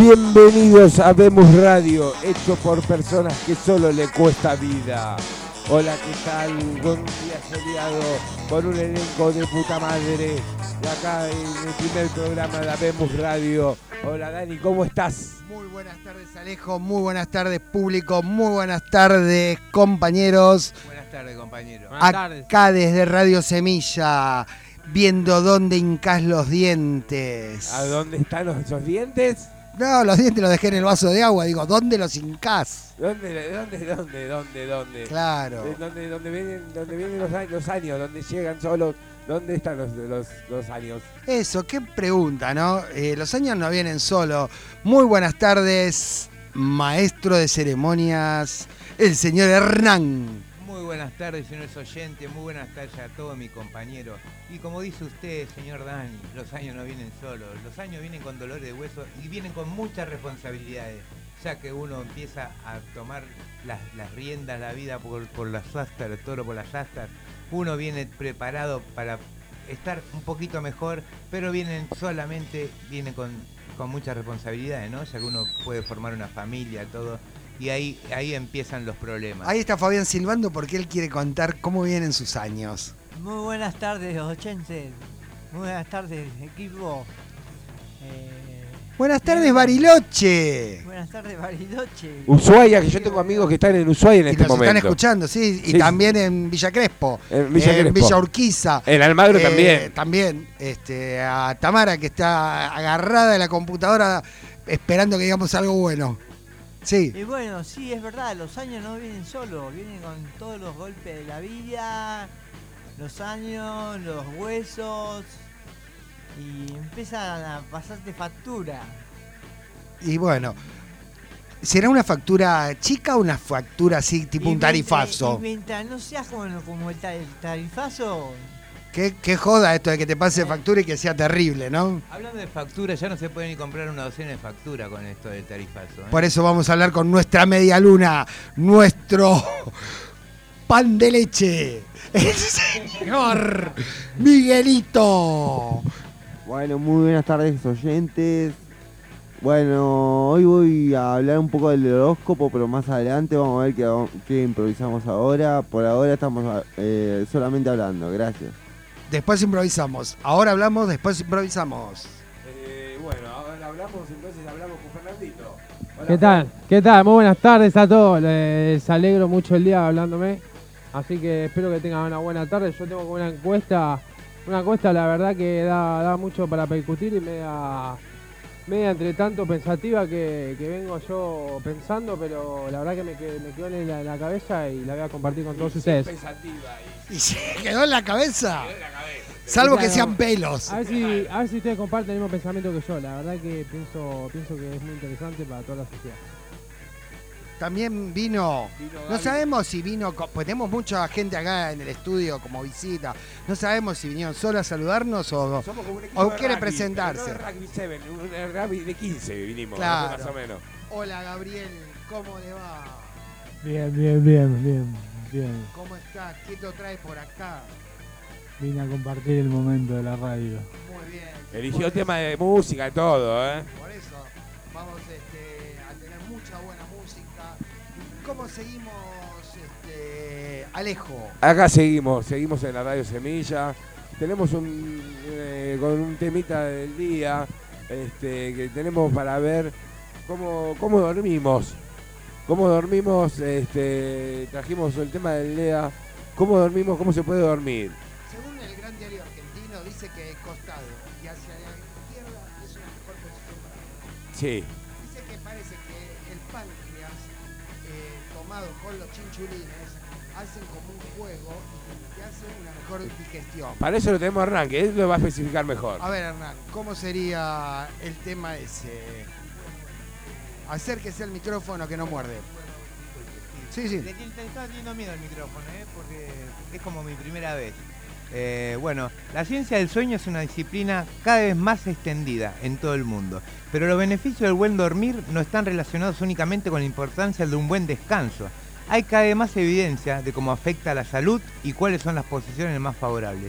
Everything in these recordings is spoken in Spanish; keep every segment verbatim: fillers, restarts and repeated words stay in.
Bienvenidos a Vemos Radio, hecho por personas que solo le cuesta vida. Hola, ¿qué tal? Buen día soleado, con un elenco de puta madre, de acá en el primer programa de Vemos Radio. Hola, Dani, ¿cómo estás? Muy buenas tardes, Alejo, muy buenas tardes, público, muy buenas tardes, compañeros. Buenas tardes, compañeros. Buenas tardes. Acá desde Radio Semilla, viendo dónde hincás los dientes. ¿A dónde están los, esos dientes? No, los dientes los dejé en el vaso de agua, digo, ¿dónde los hincás? ¿Dónde, dónde, dónde, dónde, dónde? Claro. ¿Dónde, dónde vienen, dónde vienen los, años, los años? ¿Dónde llegan solos? ¿Dónde están los, los, los años? Eso, qué pregunta, ¿no? Eh, los años no vienen solos. Muy buenas tardes, maestro de ceremonias, el señor Hernán. Muy buenas tardes, señores oyentes, muy buenas tardes a todos mis compañeros. Y como dice usted, señor Dani, los años no vienen solos, los años vienen con dolores de hueso y vienen con muchas responsabilidades, ya que uno empieza a tomar las, las riendas de la vida por, por las astas, el toro por las astas. Uno viene preparado para estar un poquito mejor, pero vienen solamente, vienen con, con muchas responsabilidades, ¿no? Ya que uno puede formar una familia, todo. Y ahí, ahí empiezan los problemas. Ahí está Fabián silbando porque él quiere contar cómo vienen sus años. Muy buenas tardes, oyentes. Muy buenas tardes, equipo. Eh, buenas tardes, Bariloche. Buenas tardes, Bariloche. Ushuaia, que yo tengo amigos que están en Ushuaia en y este nos momento. Están escuchando, sí. Y sí, también en Villa Crespo. En Villa en Crespo. Villa Urquiza. En Almagro eh, también. También. Este, a Tamara, que está agarrada de la computadora esperando que digamos algo bueno. Sí. Y bueno, sí, es verdad, los años no vienen solos, vienen con todos los golpes de la vida, los años, los huesos, y empiezan a pasarte factura. Y bueno, ¿será una factura chica o una factura así, tipo y un tarifazo? Mientras, y mientras no seas como, como el, el tarifazo... Qué, qué joda esto de que te pase factura y que sea terrible, ¿no? Hablando de factura, ya no se puede ni comprar una docena de factura con esto del tarifazo, ¿eh? Por eso vamos a hablar con nuestra media luna, nuestro pan de leche, el señor Miguelito. Bueno, muy buenas tardes, oyentes. Bueno, hoy voy a hablar un poco del horóscopo, pero más adelante vamos a ver qué, qué improvisamos ahora. Por ahora estamos eh, solamente hablando. Gracias. Después improvisamos. Ahora hablamos, después improvisamos. Eh, bueno, ahora hablamos, entonces hablamos con Fernandito. Hola, ¿Qué tal? ¿Qué tal? Muy buenas tardes a todos. Les alegro mucho el día hablándome. Así que espero que tengan una buena tarde. Yo tengo una encuesta, una encuesta la verdad que da, da mucho para percutir y media, media entre tanto pensativa que, que vengo yo pensando, pero la verdad que me, que, me quedó en la, en la cabeza y la voy a compartir con todos y ustedes. Pensativa y... ¿Y se quedó en la cabeza? Quedó en la cabeza. Salvo Claro, que sean pelos. A ver si, a ver si ustedes comparten el mismo pensamiento que yo. La verdad que pienso, pienso que es muy interesante para toda la sociedad. También vino, Vino no Gaby. sabemos si vino, co- pues tenemos mucha gente acá en el estudio como visita, no sabemos si vinieron solo a saludarnos o, Somos como un equipo o de quiere rugby, presentarse. pero no de rugby siete, un rugby de quince vinimos, Claro. más o menos. Hola Gabriel, ¿cómo le va? Bien, bien, bien, bien, bien. ¿Cómo estás? ¿Qué te trae por acá? Vine a compartir el momento de la radio. Muy bien. Eligió Por tema eso- de música y todo, ¿eh? Por eso vamos este, a tener mucha buena música. ¿Cómo seguimos, este, Alejo? Acá seguimos, seguimos en la Radio Semilla. Tenemos un eh, con un temita del día este, que tenemos para ver cómo, cómo dormimos. Cómo dormimos, este, trajimos el tema del día. ¿Cómo dormimos? ¿Cómo se puede dormir? Según el Gran Diario Argentino, dice que el costado y hacia la izquierda es una mejor posición para dormir. Sí. Dice que parece que el páncreas, eh, tomado con los chinchulines, hacen como un juego y te hacen una mejor digestión. Para eso lo tenemos a Hernán, que él lo va a especificar mejor. A ver, Hernán, ¿cómo sería el tema ese? Acérquese al micrófono que no muerde. Sí, sí. Le, le, le estaba teniendo miedo al micrófono, ¿eh? Porque es como mi primera vez. Eh, bueno, la ciencia del sueño es una disciplina cada vez más extendida en todo el mundo, pero los beneficios del buen dormir no están relacionados únicamente con la importancia de un buen descanso. Hay cada vez más evidencia de cómo afecta a la salud y cuáles son las posiciones más favorables.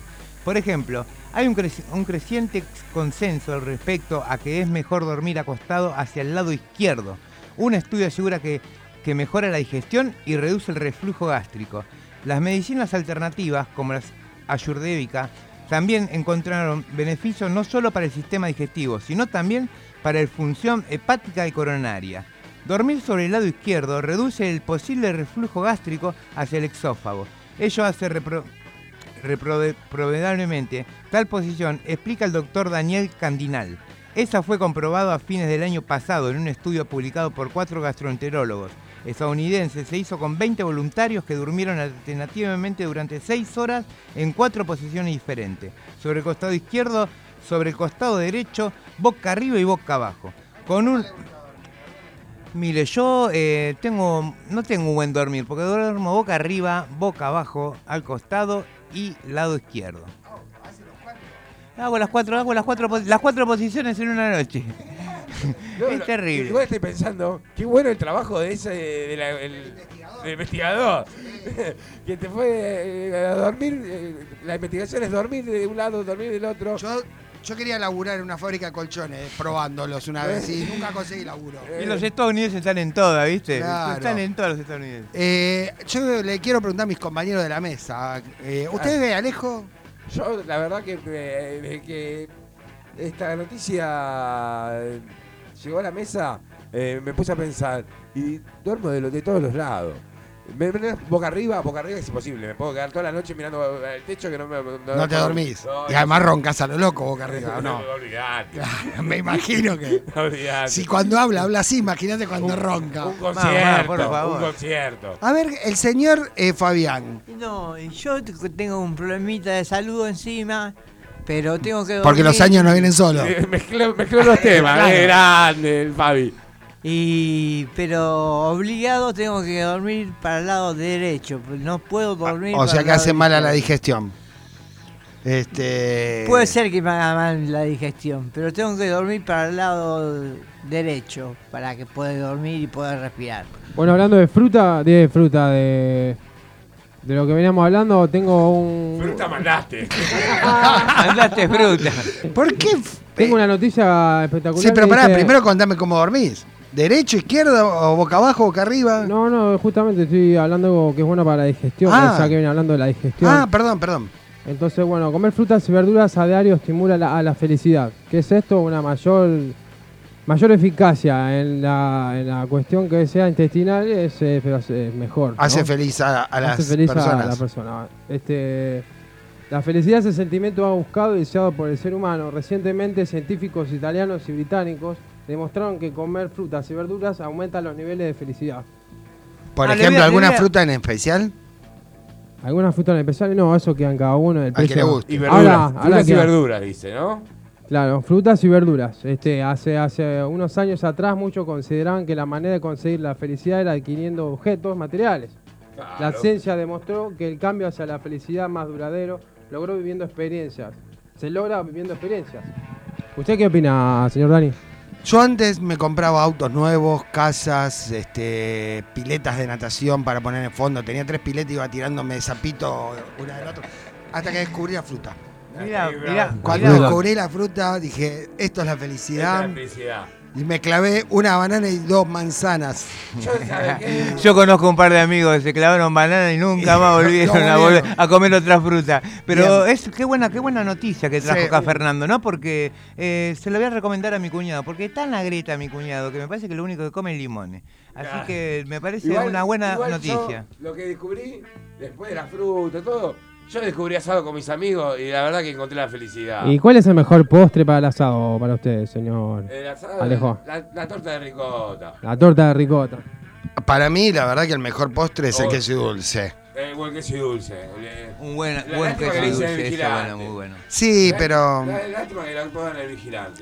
Por ejemplo, hay un, creci- un creciente consenso al respecto a que es mejor dormir acostado hacia el lado izquierdo. Un estudio asegura que, que mejora la digestión y reduce el reflujo gástrico. Las medicinas alternativas, como las ayurvédicas, también encontraron beneficios no solo para el sistema digestivo, sino también para la función hepática y coronaria. Dormir sobre el lado izquierdo reduce el posible reflujo gástrico hacia el exófago. Ello hace repro- repro- probablemente tal posición, explica el doctor Daniel Candinal. Esa fue comprobado a fines del año pasado en un estudio publicado por cuatro gastroenterólogos estadounidenses. Se hizo con veinte voluntarios que durmieron alternativamente durante seis horas en cuatro posiciones diferentes. Sobre el costado izquierdo, sobre el costado derecho, boca arriba y boca abajo. Con un... Mire, yo eh, tengo no tengo un buen dormir, porque duermo boca arriba, boca abajo, al costado y lado izquierdo. Hago las cuatro, hago las cuatro, las cuatro posiciones en una noche. No, es no, terrible. Igual estoy pensando, qué bueno el trabajo de ese de la- el, del investigador. Que te fue eh, a dormir, eh, la investigación es dormir de un lado, dormir del otro. Yo, yo quería laburar en una fábrica de colchones, eh, probándolos una vez y nunca conseguí laburo. Y los estadounidenses están en todas, ¿viste? Claro. Están en todas los estadounidenses. Eh, yo le quiero preguntar a mis compañeros de la mesa. Eh, ¿Usted ve, Alejo? Yo, la verdad que, eh, de que esta noticia eh, llegó a la mesa, eh, me puse a pensar, y duermo de, lo- de todos los lados. Me, me- boca arriba, boca arriba es imposible, me puedo quedar toda la noche mirando el techo que no me... No te dormís. No, Y además roncas a lo loco boca arriba, ¿o no, no? olvidate. Me imagino que... Olvidate. Si cuando habla, habla así, imagínate cuando ronca. Un concierto, Mamá, por favor. un concierto. A ver, el señor eh, Fabián. No, y yo t- tengo un problemita de salud encima, pero tengo que dormir. Porque los años no vienen solos. Eh, Mezcló, mezcló los temas, Claro. es grande el Fabi. Y pero obligado tengo que dormir para el lado derecho, no puedo dormir. O para sea el que lado hace mal a la izquierdo. digestión. Este. Puede ser que me haga mal la digestión, pero tengo que dormir para el lado derecho para que pueda dormir y poder respirar. Bueno, hablando de fruta, de fruta, de, de lo que veníamos hablando, tengo un... Fruta mandaste. Andaste fruta. ¿Por qué? Tengo una noticia espectacular. Sí, pero que pará, dice- primero contame cómo dormís. ¿Derecho, izquierdo, o boca abajo, boca arriba? No, no, justamente estoy hablando de algo que es bueno para la digestión, Ah. ya que viene hablando de la digestión. Ah, perdón, perdón. Entonces, bueno, comer frutas y verduras a diario estimula la- a la felicidad. ¿Qué es esto? Una mayor mayor eficacia en la, en la cuestión que sea intestinal es, eh, pero es, es mejor, ¿no? Hace feliz a, a las Hace feliz personas. a la persona. Este, la felicidad es el sentimiento más buscado y deseado por el ser humano. Recientemente, científicos italianos y británicos demostraron que comer frutas y verduras aumenta los niveles de felicidad. Por Ah, le ejemplo, voy a- ¿alguna le voy a- fruta en especial? Algunas frutas en especial, no, eso quedan cada uno del Al que precio. le guste. Y verduras. Ahora- ahora frutas y queda. verduras, dice, ¿no? Claro, frutas y verduras. Este, hace, hace unos años atrás muchos consideraban que la manera de conseguir la felicidad era adquiriendo objetos materiales. La Claro. ciencia demostró que el cambio hacia la felicidad más duradero logró viviendo experiencias. Se logra viviendo experiencias. ¿Usted qué opina, señor Dani? Yo antes me compraba autos nuevos, casas, este, piletas de natación para poner en fondo. Tenía tres piletas y iba tirándome sapito una del otro. Hasta que descubrí la fruta. Mirá, Ahí, mirá. bravo. Cuando Mirá. descubrí la fruta dije, esto es la Esta felicidad. es la felicidad. Y me clavé una banana y dos manzanas. Yo, ¿sabe qué? Yo conozco un par de amigos que se clavaron banana y nunca más volvieron No a, volver volvieron. a comer otra fruta. Pero Bien. es qué buena, qué buena noticia que trajo Sí. acá Fernando, ¿no? Porque eh, se lo voy a recomendar a mi cuñado, porque es tan agreta mi cuñado que me parece que lo único que come es limones. Así Claro. que me parece Igual- una buena igual noticia. yo, lo que descubrí, después de la fruta, todo, yo descubrí asado con mis amigos y la verdad que encontré la felicidad. ¿Y cuál es el mejor postre para el asado para usted, señor? El asado, Alejo. La, la torta de ricota. La torta de ricota. Para mí, la verdad que el mejor postre es el Oh. queso y dulce. El buen queso y dulce. El- Un buen, La buen lástima queso que le dicen dulce, eso vigilante. bueno, muy bueno. Sí, la- pero... La, lástima que lo pongan el vigilante.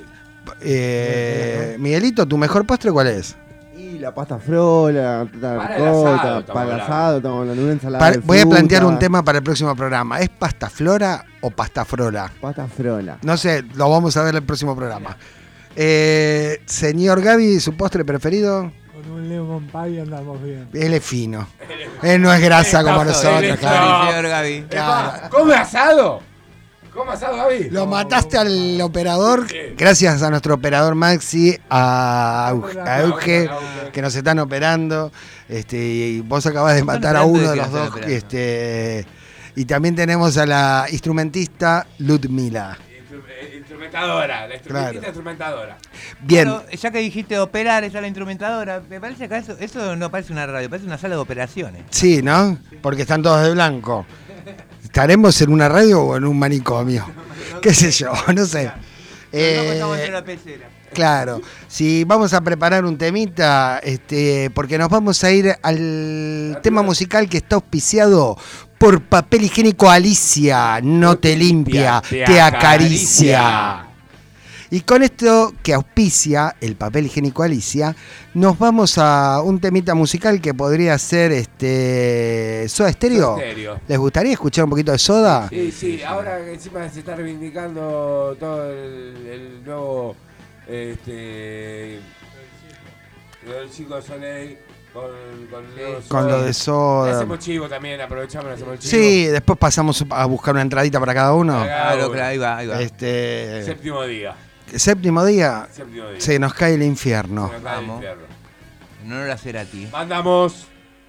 Eh, Miguelito, ¿tu mejor postre cuál es? Y la pasta frola, la torta de Para el asado ricota, estamos para el hablando. asado, estamos hablando de una ensalada Pa- de voy a fruta, plantear un tema para el próximo programa. ¿Es pasta flora o pasta frola? Pasta frola. No sé, lo vamos a ver en el próximo programa. Eh, señor Gaby, ¿su postre preferido? Con un lemon pie andamos bien. Él es fino. Él no es grasa como Él es nosotros, fino. claro. Sí, señor Gaby. Claro. Epa, ¿come asado? ¿Cómo asado, Gaby? Lo mataste al operador. Gracias a nuestro operador Maxi, a, Auge, a Euge, que nos están operando. Este, y vos acabas de matar a uno de los dos. Este, y también tenemos a la instrumentista Ludmila. Instrumentadora, la instrumentista claro. instrumentadora. Bien. Bueno, ya que dijiste operar, esa es la instrumentadora. Me parece que eso, eso no parece una radio, parece una sala de operaciones. Sí, ¿no? Porque están todos de blanco. ¿Estaremos en una radio o en un manicomio? ¿Qué sé yo? No sé. Eh, no en la pecera. Claro. Si vamos a preparar un temita, este, porque nos vamos a ir al tema musical que está auspiciado por Papel Higiénico Alicia. No te limpia, te acaricia. Y con esto que auspicia el Papel Higiénico Alicia, nos vamos a un temita musical que podría ser este Soda Stereo. ¿Les gustaría escuchar un poquito de Soda? Sí, sí, ahora que encima se está reivindicando todo el, el nuevo este el chico de Soleil con, con, sí, con lo de Soda. Le hacemos chivo también, aprovechamos, le hacemos chivo. Sí, después pasamos a buscar una entradita para cada uno. Claro, claro, ahí va, ahí va. Este, Séptimo día. Séptimo día, Séptimo día. Se nos cae el infierno. Se nos cae el infierno. En honor a Cerati. Mandamos.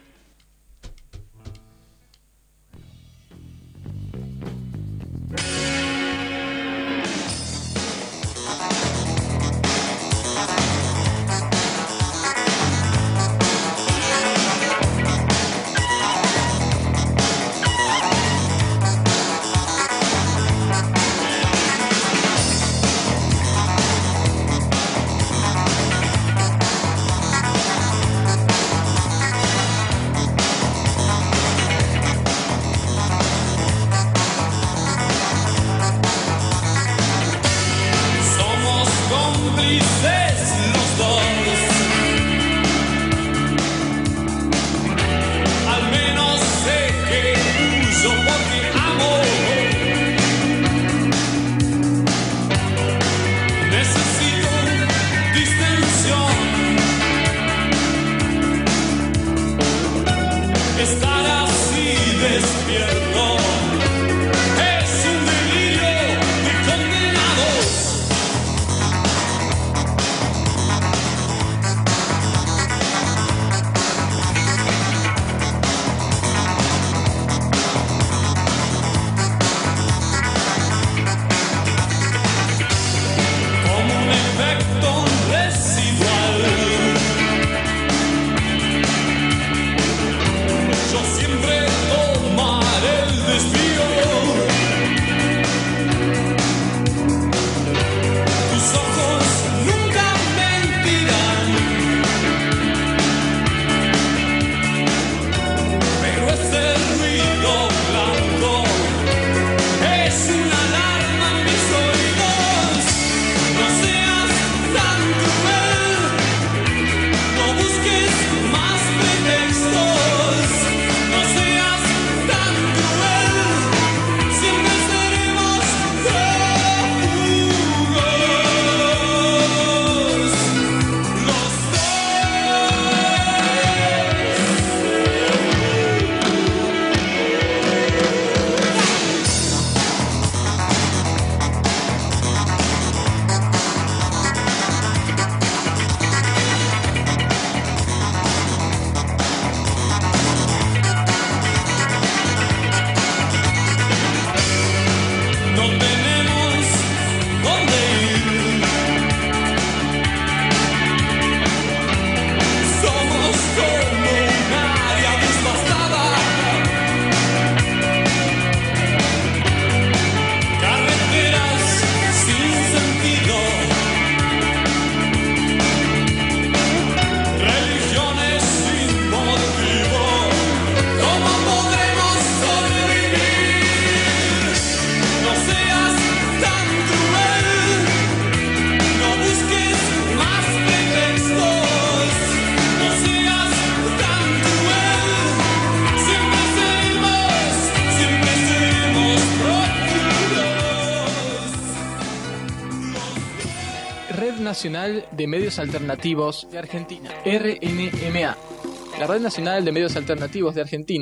Nacional de Medios Alternativos de Argentina, R N M A. La Red Nacional de Medios Alternativos de Argentina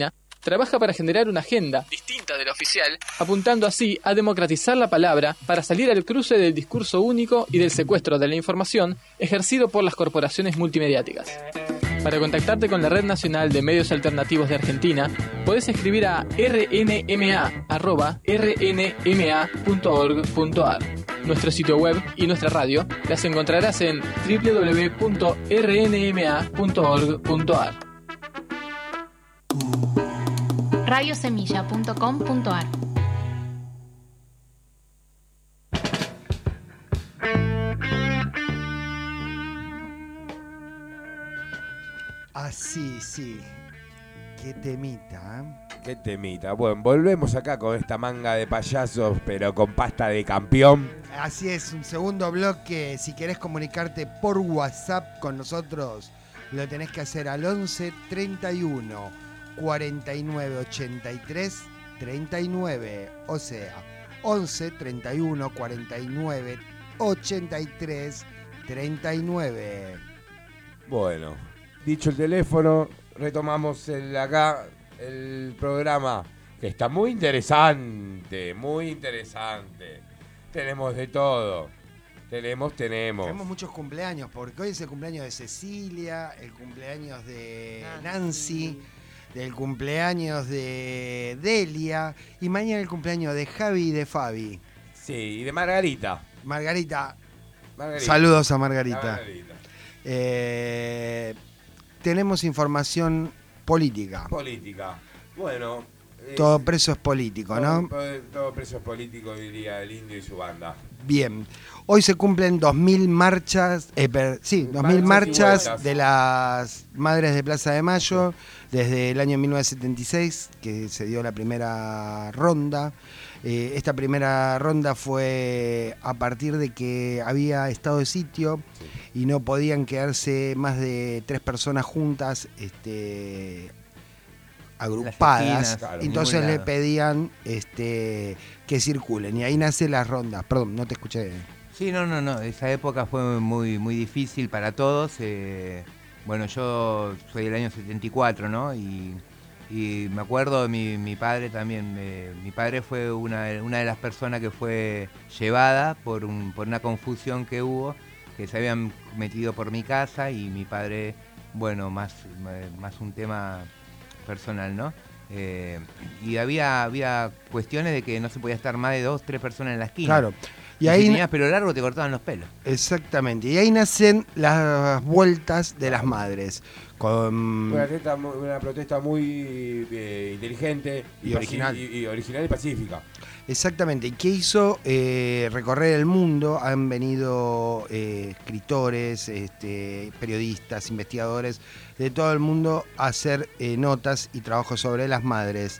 trabaja para generar una agenda distinta de la oficial, apuntando así a democratizar la palabra para salir al cruce del discurso único y del secuestro de la información ejercido por las corporaciones multimediáticas. Para contactarte con la Red Nacional de Medios Alternativos de Argentina, podés escribir a r n m a arroba r n m a punto org punto a r. Nuestro sitio web y nuestra radio las encontrarás en w w w punto r n m a punto org punto a r. radio semilla punto com punto a r. Así, sí. Qué temita, ¿eh? Qué temita. Bueno, volvemos acá con esta manga de payasos, pero con pasta de campeón. Así es, un segundo bloque. Si querés comunicarte por WhatsApp con nosotros, lo tenés que hacer al once treinta y uno cuarenta y nueve ochenta y tres treinta y nueve. O sea, once treinta y uno cuarenta y nueve ochenta y tres treinta y nueve. Bueno, dicho el teléfono, retomamos el acá el programa, que está muy interesante, muy interesante. Tenemos de todo. Tenemos, tenemos. Tenemos muchos cumpleaños, porque hoy es el cumpleaños de Cecilia, el cumpleaños de Nancy, del cumpleaños de Delia, y mañana el cumpleaños de Javi y de Fabi. Sí, y de Margarita. Margarita. Margarita. Saludos a Margarita. Margarita. Eh, tenemos información política. Política. Bueno. Es, todo preso es político, ¿no? Todo, todo preso es político, diría el Indio y su banda. Bien. Hoy se cumplen dos mil marchas, eh, per, sí, dos mil marchas, marchas de las Madres de Plaza de Mayo, desde el año mil novecientos setenta y seis, que se dio la primera ronda. Eh, esta primera ronda fue a partir de que había estado de sitio y no podían quedarse más de tres personas juntas, este, agrupadas, esquinas, claro, entonces le pedían este, que circulen, y ahí nace la ronda. Perdón, no te escuché. Sí, no, no, no, esa época fue muy, muy difícil para todos. Eh, bueno, yo soy del año setenta y cuatro, ¿no? Y, y me acuerdo, mi, mi padre también, eh, mi padre fue una, una de las personas que fue llevada por, un, por una confusión que hubo, que se habían metido por mi casa, y mi padre, bueno, más, más un tema personal, ¿no? Eh, y había, había cuestiones de que no se podía estar más de dos, tres personas en la esquina. Claro. Y, y ahí, si tenías pelo largo te cortaban los pelos. Exactamente. Y ahí nacen las vueltas de las madres. Con una, protesta, una protesta muy eh, inteligente y, y original. Y, y original y pacífica. Exactamente. ¿Y qué hizo? Eh, recorrer el mundo. Han venido eh, escritores, este, periodistas, investigadores de todo el mundo a hacer eh, notas y trabajos sobre las madres.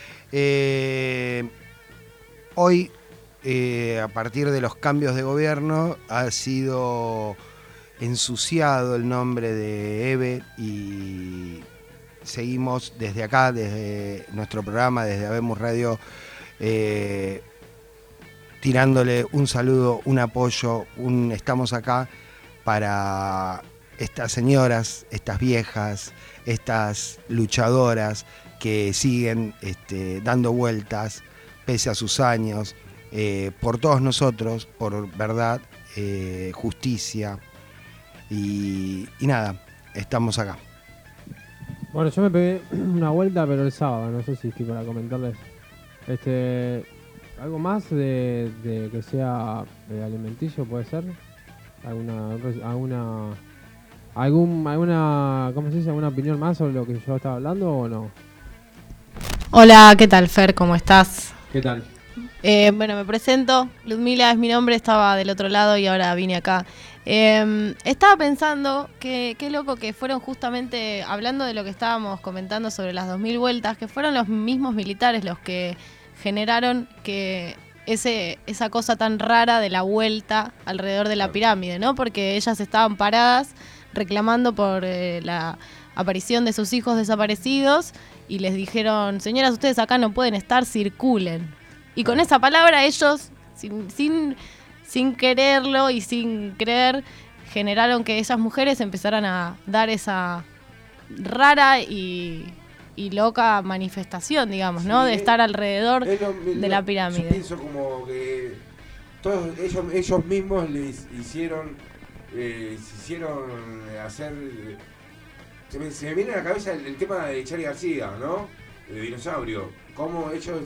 Eh, hoy, eh, a partir de los cambios de gobierno, ha sido ensuciado el nombre de Eve, y seguimos desde acá, desde nuestro programa, desde Habemos Radio, eh, tirándole un saludo, un apoyo, un estamos acá para estas señoras, estas viejas, estas luchadoras que siguen este, dando vueltas pese a sus años, eh, por todos nosotros, por verdad, eh, justicia. Y, y nada, estamos acá. Bueno, yo me pegué una vuelta, pero el sábado, no sé si estoy para comentarles. Este, algo más de, de que sea de alimenticio, puede ser. Alguna, alguna, algún, alguna, ¿cómo se dice? ¿Alguna opinión más sobre lo que yo estaba hablando o no? Hola, ¿qué tal, Fer? ¿Cómo estás? ¿Qué tal? Eh, bueno, me presento. Ludmila es mi nombre, estaba del otro lado y ahora vine acá. Eh, estaba pensando que qué loco que fueron justamente, hablando de lo que estábamos comentando sobre las dos mil vueltas, que fueron los mismos militares los que generaron que ese esa cosa tan rara de la vuelta alrededor de la pirámide, ¿no? Porque ellas estaban paradas reclamando por eh, la aparición de sus hijos desaparecidos y les dijeron, señoras, ustedes acá no pueden estar, circulen. Y con esa palabra ellos, sin... sin sin quererlo y sin creer, generaron que esas mujeres empezaran a dar esa rara y y loca manifestación, digamos, ¿no? Sí, de es- estar alrededor es lo- de lo- la Yo pirámide. pienso como que todos ellos, ellos mismos les hicieron, eh, se hicieron hacer. Se me, se me viene a la cabeza el, el tema de Charly García, ¿no? De Dinosaurio. Cómo ellos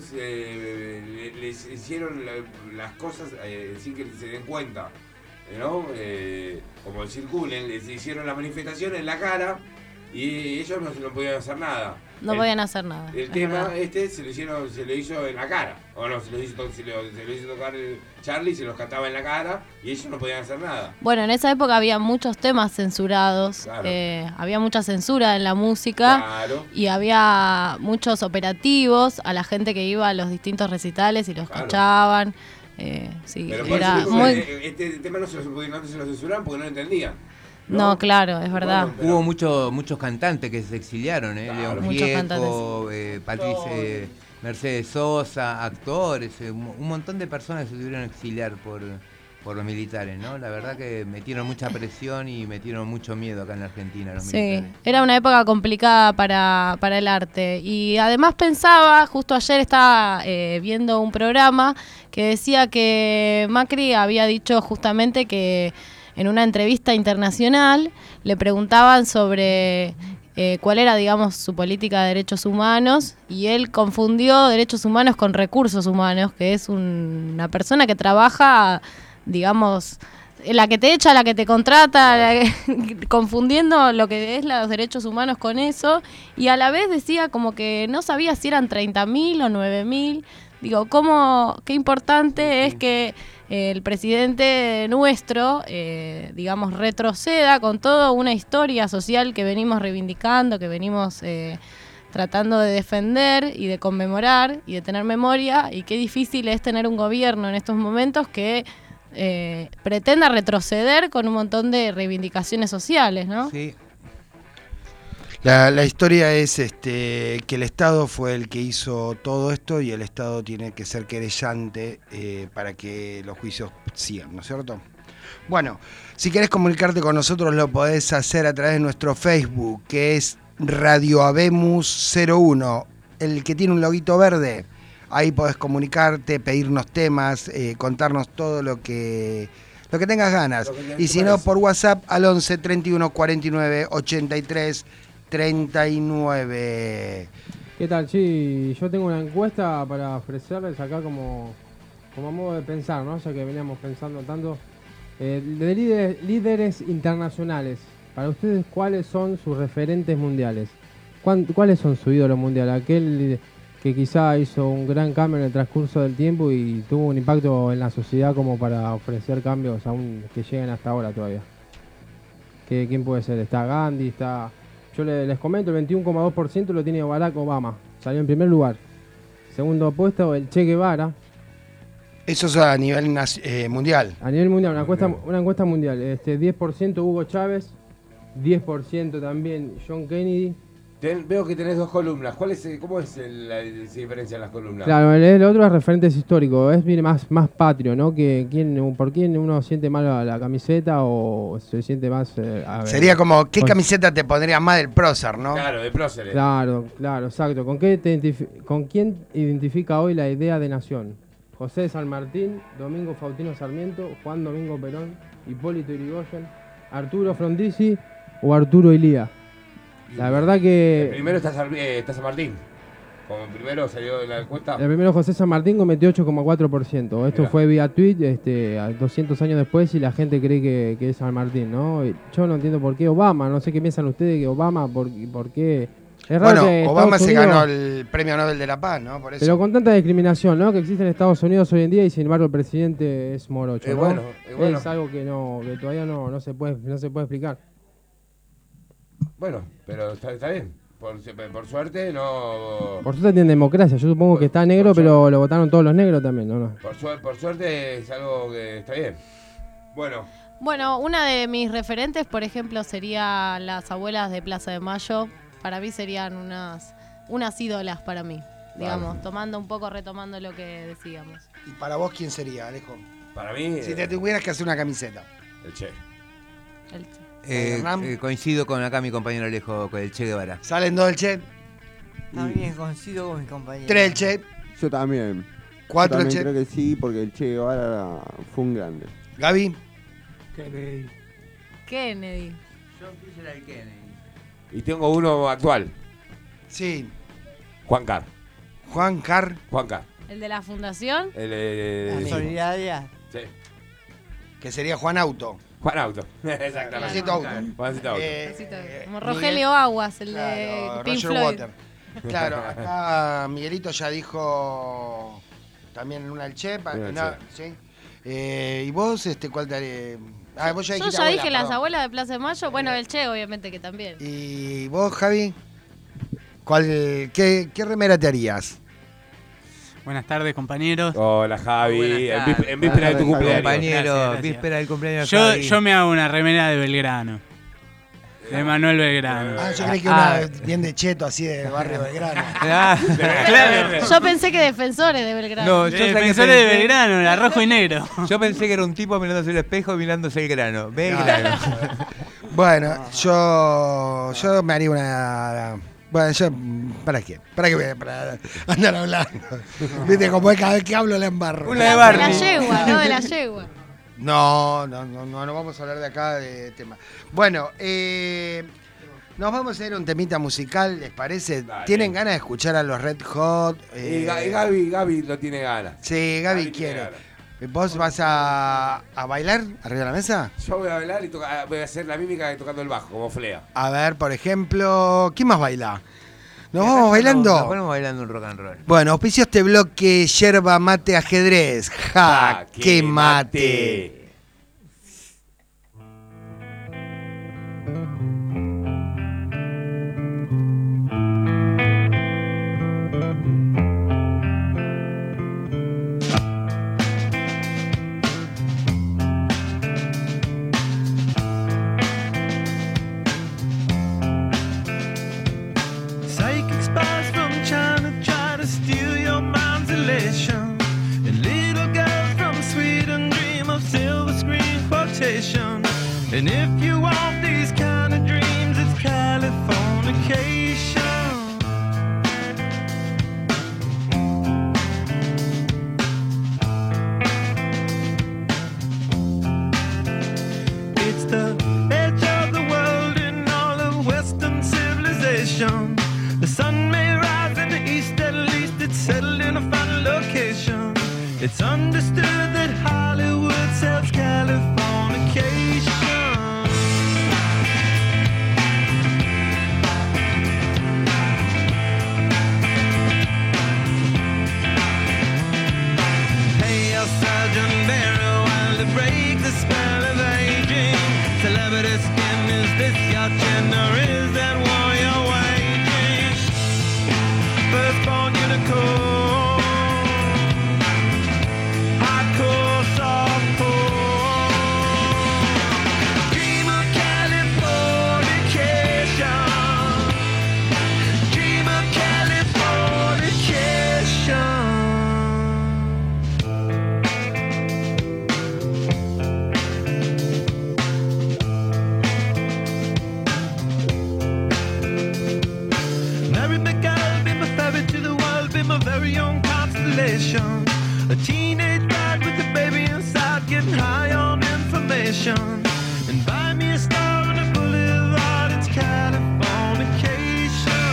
eh, le- les hicieron la- las cosas eh, sin que se den cuenta, ¿no? Eh, como circulen, les hicieron la manifestación en la cara y ellos no, no podían hacer nada. No El- podían hacer nada. El es tema verdad. este se lo hicieron, se lo hizo en la cara. O no, se lo hizo, to- se lo, se lo hizo tocar el Charlie, se los cantaba en la cara y ellos no podían hacer nada. Bueno, en esa época había muchos temas censurados, Claro. eh, había mucha censura en la música Claro. y había muchos operativos a la gente que iba a los distintos recitales y los Claro. cachaban. Eh, sí, Pero por era eso, muy... eh, este tema no se, lo, no se lo censuraban porque no lo entendían. No, claro, es verdad. Bueno, pero- Hubo muchos muchos cantantes que se exiliaron, ¿eh? Claro. León Muchos Gieco, eh, Patricia, eh, Mercedes Sosa, actores, eh, un un montón de personas que se tuvieron que exiliar por, por los militares, ¿no? La verdad que metieron mucha presión y metieron mucho miedo acá en la Argentina los Sí, militares. era una época complicada para, para el arte. Y además pensaba, justo ayer estaba eh, viendo un programa que decía que Macri había dicho justamente que en una entrevista internacional le preguntaban sobre eh, cuál era, digamos, su política de derechos humanos y él confundió derechos humanos con recursos humanos, que es un- una persona que trabaja, digamos, la que te echa, la que te contrata, la que- confundiendo lo que es los derechos humanos con eso, y a la vez decía como que no sabía si eran treinta mil o nueve mil. Digo, cómo, qué importante es que eh, el presidente nuestro, eh, digamos, retroceda con toda una historia social que venimos reivindicando, que venimos eh, tratando de defender y de conmemorar y de tener memoria, y qué difícil es tener un gobierno en estos momentos que eh, pretenda retroceder con un montón de reivindicaciones sociales, ¿no? Sí. La, la historia es este, que el Estado fue el que hizo todo esto y el Estado tiene que ser querellante eh, para que los juicios sigan, ¿no es cierto? Bueno, si querés comunicarte con nosotros lo podés hacer a través de nuestro Facebook, que es Radio Habemus cero uno, el que tiene un loguito verde. Ahí podés comunicarte, pedirnos temas, eh, contarnos todo lo que... Lo que tengas ganas. Lo que te Y si no, parece. por WhatsApp al once, treinta y uno, cuarenta y nueve, ochenta y tres, treinta y nueve. ¿Qué tal? Sí, yo tengo una encuesta para ofrecerles acá como, como modo de pensar, ¿no? Ya que veníamos pensando tanto. Eh, de líderes, líderes internacionales, para ustedes, ¿cuáles son sus referentes mundiales? ¿Cuán- ¿Cuáles son su ídolo mundial? Aquel que quizá hizo un gran cambio en el transcurso del tiempo y tuvo un impacto en la sociedad como para ofrecer cambios aún que lleguen hasta ahora todavía. ¿Qué, ¿Quién puede ser? Está Gandhi, está... Yo le- les comento, el veintiuno coma dos por ciento lo tiene Barack Obama. Salió en primer lugar. Segundo puesto, el Che Guevara. Eso es a nivel nac- eh, mundial. A nivel mundial, una encuesta, una encuesta mundial. Este, diez por ciento Hugo Chávez. diez por ciento también John Kennedy. Ten- veo que tenés dos columnas. ¿Cuál es, el- ¿Cómo es el- la, la diferencia en las columnas? Claro, el, el otro es referentes históricos. Es viene más, más patrio, ¿no? Que quién, por quién uno siente mal la, la camiseta o se siente más... eh, a ver. Sería como, ¿qué Pues- camiseta te pondrías más del prócer, no? Claro, de próceres. Claro, claro, exacto. ¿Con, qué te identifi- ¿Con quién identifica hoy la idea de nación? José de San Martín, Domingo Faustino Sarmiento, Juan Domingo Perón, Hipólito Yrigoyen, Arturo Frondizi o Arturo Ilía. La verdad El que primero está, Sar- eh, está San Martín. Como el primero salió de la encuesta. el primero José San Martín cometió ocho coma cuatro por ciento. Esto Mirá. fue vía tweet este, a doscientos años después y la gente cree que, que es San Martín, ¿no? Y yo no entiendo por qué Obama, no sé qué piensan ustedes que Obama, por, por qué... Es raro Bueno, que Obama Estados se Unidos- ganó el Premio Nobel de la Paz, ¿no? Por eso. Pero con tanta discriminación, ¿no? Que existe en Estados Unidos hoy en día y sin embargo el presidente es morocho, Es ¿no? bueno, es bueno. Es algo que no, que todavía no, no se puede, no se puede explicar. Bueno, pero está, está bien. Por, por suerte no... Por suerte tiene democracia, yo supongo Por- que está negro, por pero lo votaron todos los negros también, ¿no? no. Por, suer- por suerte es algo que está bien. Bueno, Bueno, una de mis referentes, por ejemplo, sería las abuelas de Plaza de Mayo. Para mí serían unas, unas ídolas para mí, digamos, Vale. tomando un poco, retomando lo que decíamos. ¿Y para vos quién sería, Alejo? para mí... Si eh, te tuvieras que hacer una camiseta. el Che. El- Eh, Hernán. eh, coincido con acá mi compañero Alejo, con el Che Guevara. ¿Salen dos del Che? También coincido con mi compañero. Tres, Che. Yo también. Cuatro, Yo también Che. creo que sí, porque el Che Guevara fue un grande. Gaby. Kennedy. Kennedy. Yo quisiera el Kennedy. Y tengo uno actual. Sí. Juan Carr. Juan Carr. Juan Carr. ¿El de la fundación? El, el- La solidaridad. Sí. Que sería Juan Auto. Juan Auto. Exactamente. Juancito Auto. Juancito Auto. Eh, Como eh, Rogelio Aguas, el Claro, de Pink Roger Floyd. Water. Claro, acá Miguelito ya dijo también en una el Che. pa- En el no, Che. ¿sí? Eh, ¿Y vos, este, cuál te haré? Ah, vos ya Yo dijiste ya abuela, dije las perdón. abuelas de Plaza de Mayo. Bueno, el Che, obviamente, que también. ¿Y vos, Javi? ¿Cuál, qué, ¿Qué remera te harías? Buenas tardes, compañeros. Hola, Javi. Buenas En, tardes. vísp- en víspera de tu Buenas tardes, cumpleaños. Compañero, Gracias, gracias. víspera del cumpleaños de Yo, Javi. yo me hago una remera de Belgrano. De Manuel Belgrano. Ah, yo creí que Ah. una bien de cheto, así de barrio Belgrano. Ah, Claro. Yo pensé que defensores de Belgrano. No, De yo sabía que defensores de pensé- Belgrano, la rojo y negro. Yo pensé que era un tipo mirándose el espejo y mirándose el grano. Belgrano. Bueno, yo, yo me haría una... Bueno, yo... ¿Para qué? ¿Para qué voy a para andar hablando? Viste, como es cada vez que hablo le embarro. Una de de Barney. la yegua, no de la yegua. No, no, no, no, no vamos a hablar de acá de tema. Bueno, eh, nos vamos a ir a un temita musical, ¿les parece? Dale. ¿Tienen ganas de escuchar a los Red Hot? Y Ga- y Gaby, Gaby lo tiene ganas. Sí, Gaby Gaby tiene quiere. ganas. ¿Vos vas a, a bailar arriba de la mesa? Yo voy a bailar y toca- voy a hacer la mímica de tocando el bajo, como Flea. A ver, por ejemplo, ¿quién más baila? ¿Nos Y acá vamos bailando? Nos ponemos bailando un rock and roll. Bueno, auspicio este bloque yerba mate ajedrez. Ja, que mate. Psychic spies from China try to steal your mind's elation. And little girls from Sweden dream of silver screen quotation. And if you want these kind of dreams, it's Californication. It's the edge of the world in all of Western civilization. The sun may rise in the east, at least it's settled in a final location. It's understood that Hollywood sells Californication. Hey, your Sergeant Barrow, while to break the spell of aging. Celebrity skin, is this your chin or is that war you're waging? Firstborn unicorn, hardcore softcore. Dream of Californication. Dream of Californication. Married the girl, be my ferry to the world, be my very own constellation. A teenage bride with a baby inside, getting high on information. And buy me a star on a boulevard, it's Californication.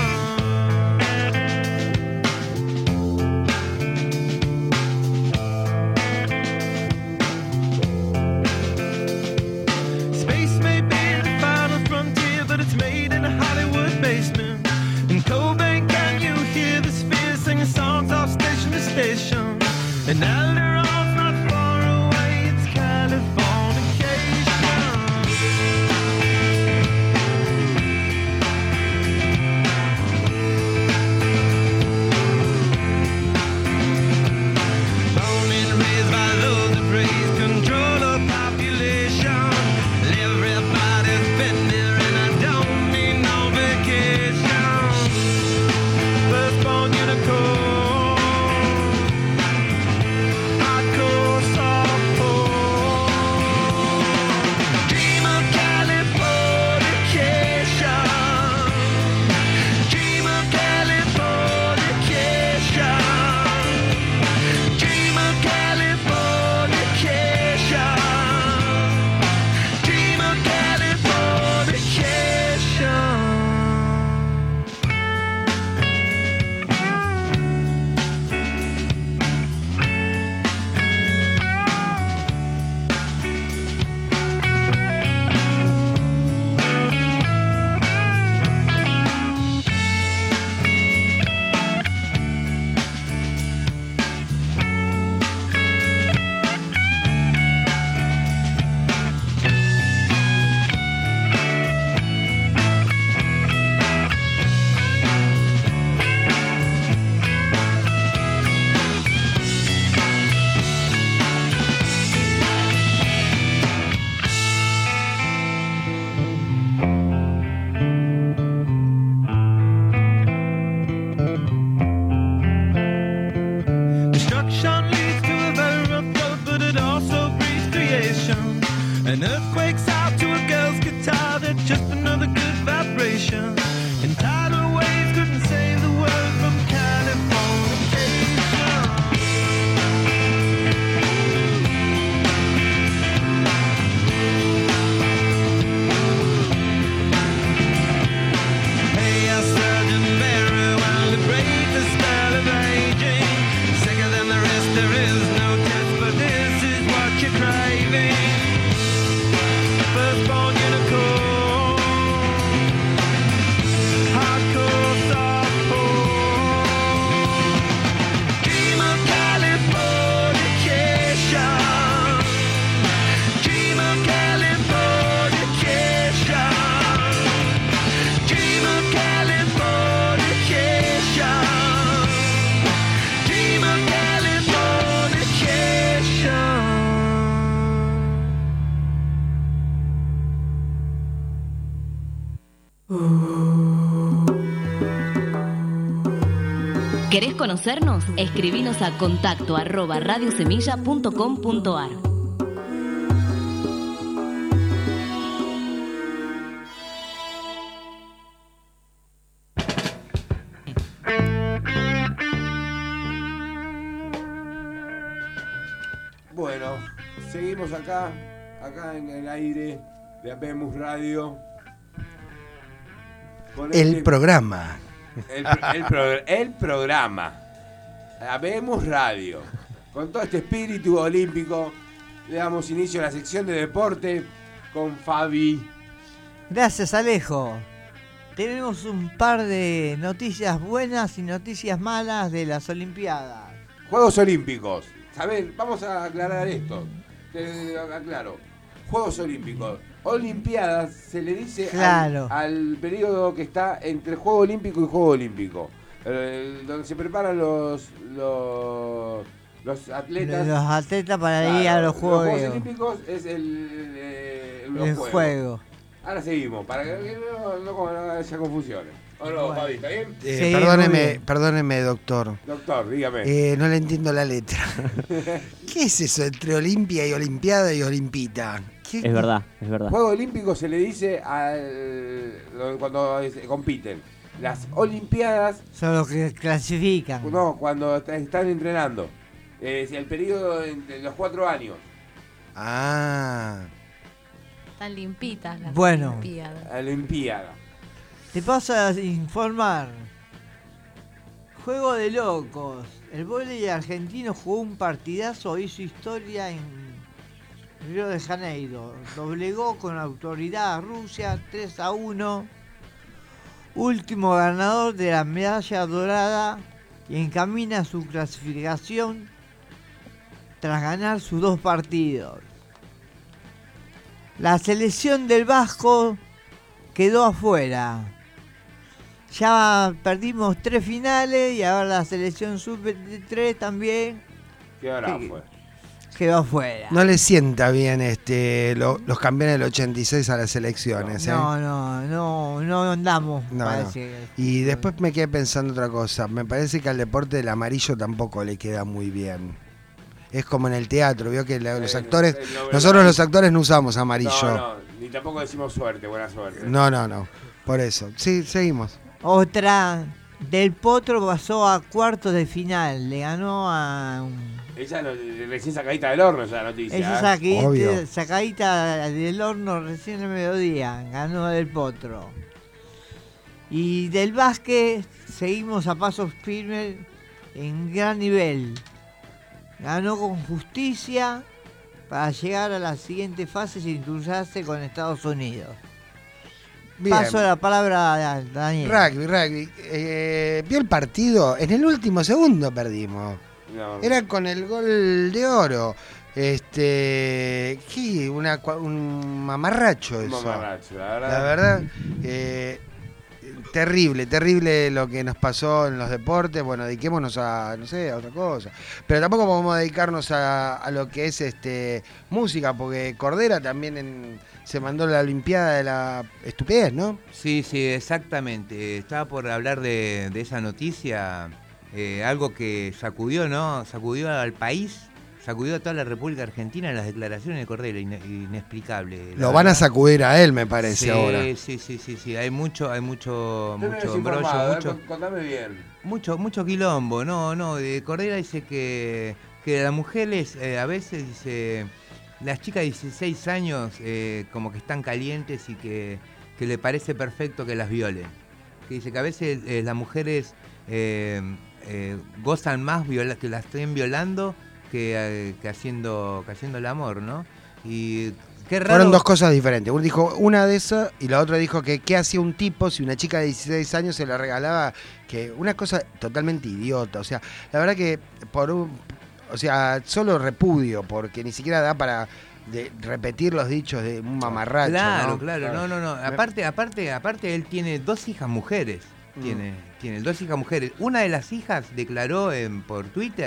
Space may be the final frontier, but it's made in a Hollywood basement. In Cobain, can you hear the spheres singing songs off station to station? And Alderon's not far away, it's Californication. Born and raised by those that praise control of population. Everybody's been there and I don't need no vacation. Firstborn unicorn, conocernos? Escribinos a contacto arroba radiosemilla punto com punto ar. Bueno, seguimos acá, acá en el aire de Habemos Radio. Con El este- programa. El, el pro- el programa. Habemos Radio. Con todo este espíritu olímpico, le damos inicio a la sección de deporte con Fabi. Gracias, Alejo. Tenemos un par de noticias buenas y noticias malas de las Olimpiadas. Juegos Olímpicos. ¿Saben? Vamos a aclarar esto. Te aclaro. Juegos Olímpicos. Olimpiadas se le dice Claro. al, al periodo que está entre Juego Olímpico y Juego Olímpico. Eh, donde se preparan los los, los atletas. Los atletas para Claro, ir a los Juegos. Olímpicos es el, eh, los El juegos. juego. Ahora seguimos, para que no, no, no haya confusiones. ¿O no, Bueno. Fabi? ¿Está bien? Eh, Sí, perdóneme, muy bien. perdóneme, doctor. Doctor, dígame. Eh, no le entiendo la letra. ¿Qué es eso entre Olimpia y Olimpiada y Olimpita? ¿Qué- Es verdad, es verdad. Juego Olímpico se le dice al lo- cuando es- compiten. Las Olimpiadas, Son los que clasifican. no, cuando est- están entrenando. Es el periodo de los cuatro años. Ah. Están limpitas las Bueno. Olimpiadas. Olimpiada. Te paso a informar. Juego de locos. El vóley argentino jugó un partidazo, hizo historia en Río de Janeiro. Doblegó con autoridad a Rusia tres a uno. Último ganador de la medalla dorada y encamina su clasificación tras ganar sus dos partidos. La selección del Vasco quedó afuera. Ya perdimos tres finales y ahora la selección sub veintitrés también ¿Qué hora Sí. fue? quedó afuera. No le sienta bien este lo- los campeones del ochenta y seis a las elecciones, ¿eh? No, no, no, no andamos. No, parece. Y después me quedé pensando otra cosa. Me parece que al deporte del amarillo tampoco le queda muy bien. Es como en el teatro, vio que la- los Eh, actores, eh, no, nosotros no, los actores no usamos amarillo. No, no, ni tampoco decimos suerte, buena suerte. No, no, no. Por eso. Sí, seguimos. Otra, Del Potro pasó a cuartos de final, le ganó a... un- Ella no- recién sacadita del horno esa noticia. Esa ¿eh? saquita, Obvio. sacadita del horno recién al mediodía, ganó Del Potro. Y del básquet seguimos a pasos firmes en gran nivel. Ganó con justicia para llegar a la siguiente fase sin cruzarse con Estados Unidos. Bien. Paso la palabra a Daniel. Rugby, rugby. Eh, ¿Vio el partido? En el último segundo perdimos. No. Era con el gol de oro. Este. ¿Qué? Una, cua- un mamarracho Un eso. mamarracho, la verdad. La verdad, eh, terrible, terrible lo que nos pasó en los deportes. Bueno, dediquémonos a, no sé, a otra cosa. Pero tampoco podemos dedicarnos a, a lo que es este música, porque Cordera también en- se mandó la Olimpiada de la estupidez, ¿no? Sí, sí, exactamente. Estaba por hablar de, de esa noticia, eh, algo que sacudió, ¿no? Sacudió al país, sacudió a toda la República Argentina las declaraciones de Cordero, ine- inexplicable. la Lo van a verdad. sacudir a él, me parece, sí, ahora. Sí, sí, sí, sí, hay mucho, hay mucho, Estoy medio mucho embrollo, desinformado, a ver, mucho, con- contame bien. mucho, mucho quilombo. No, no, de Cordera dice que, que las mujeres eh, a veces dice, las chicas de dieciséis años eh, como que están calientes y que, que le parece perfecto que las violen. Que dice que a veces eh, las mujeres eh, eh, gozan más viola- que las estén violando que, eh, que haciendo que haciendo el amor, ¿no? Y qué raro. Fueron dos cosas diferentes. Uno dijo una de esas y la otra dijo que qué hacía un tipo si una chica de dieciséis años se la regalaba, que una cosa totalmente idiota. O sea, la verdad que por un, o sea, solo repudio, porque ni siquiera da para de repetir los dichos de un mamarracho. Claro, ¿no? claro, no, no, no. Aparte, aparte, aparte, él tiene dos hijas mujeres. Mm. Tiene, tiene dos hijas mujeres. Una de las hijas declaró en, por Twitter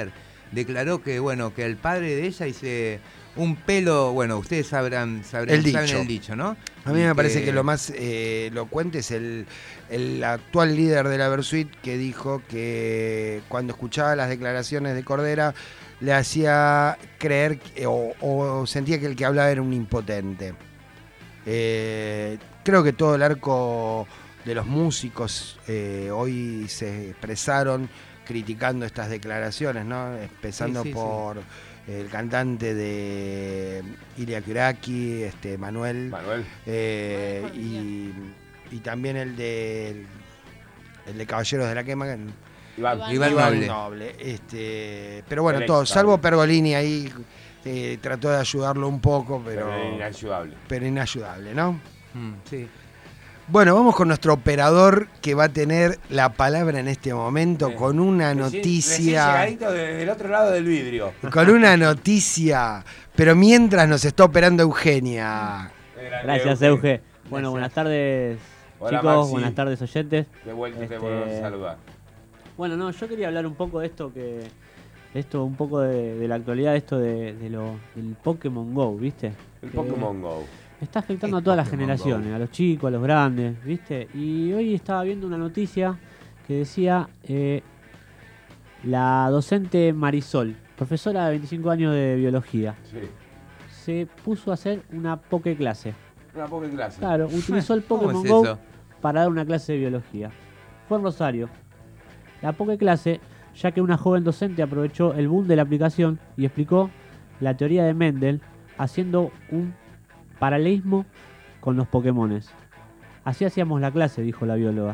declaró que, bueno, que el padre de ella dice un pelo, bueno, ustedes sabrán, sabrán El dicho. saben el dicho, ¿no? A mí Y me parece que lo más eh, elocuente es el, el actual líder de la Versuit, que dijo que cuando escuchaba las declaraciones de Cordera le hacía creer que- o, o sentía que el que hablaba era un impotente. Eh, creo que todo el arco de los músicos eh, hoy se expresaron criticando estas declaraciones, ¿no? Empezando Sí, sí, por el cantante de Ilia Kuraki, este Manuel, Manuel. eh, y, y también el de el de Caballeros de la Quema, Iván. Iván Iván Noble. Noble, este, pero bueno, El todo, ex salvo Noble. Pergolini ahí eh, trató de ayudarlo un poco, pero Pero inayudable. pero inayudable, ¿no? Mm, sí. Bueno, vamos con nuestro operador que va a tener la palabra en este momento Sí. con una Recién- Recién noticia. llegadito de- del otro lado del vidrio. Con una noticia, pero mientras nos está operando Eugenia. Gracias, Euge. Bueno, buenas tardes, Hola, chicos. Maxi. Buenas tardes, oyentes. De vuelta te Este, volvemos a saludar. Bueno, no, yo quería hablar un poco de esto que. Esto, un poco de, de la actualidad, esto de, de lo, del Pokémon Go, ¿viste? El Que Pokémon Go. Está afectando a todas las Pokémon generaciones, Go. a los chicos, a los grandes, ¿viste? Y hoy estaba viendo una noticia que decía eh, la docente Marisol, profesora de veinticinco años de biología, Sí. se puso a hacer una poke clase. Una poca clase. Claro, utilizó el ¿Cómo Pokémon es Go eso? para dar una clase de biología. Fue en Rosario. La poke clase, ya que una joven docente aprovechó el boom de la aplicación y explicó la teoría de Mendel haciendo un paralelismo con los Pokémones. Así hacíamos la clase, dijo la bióloga.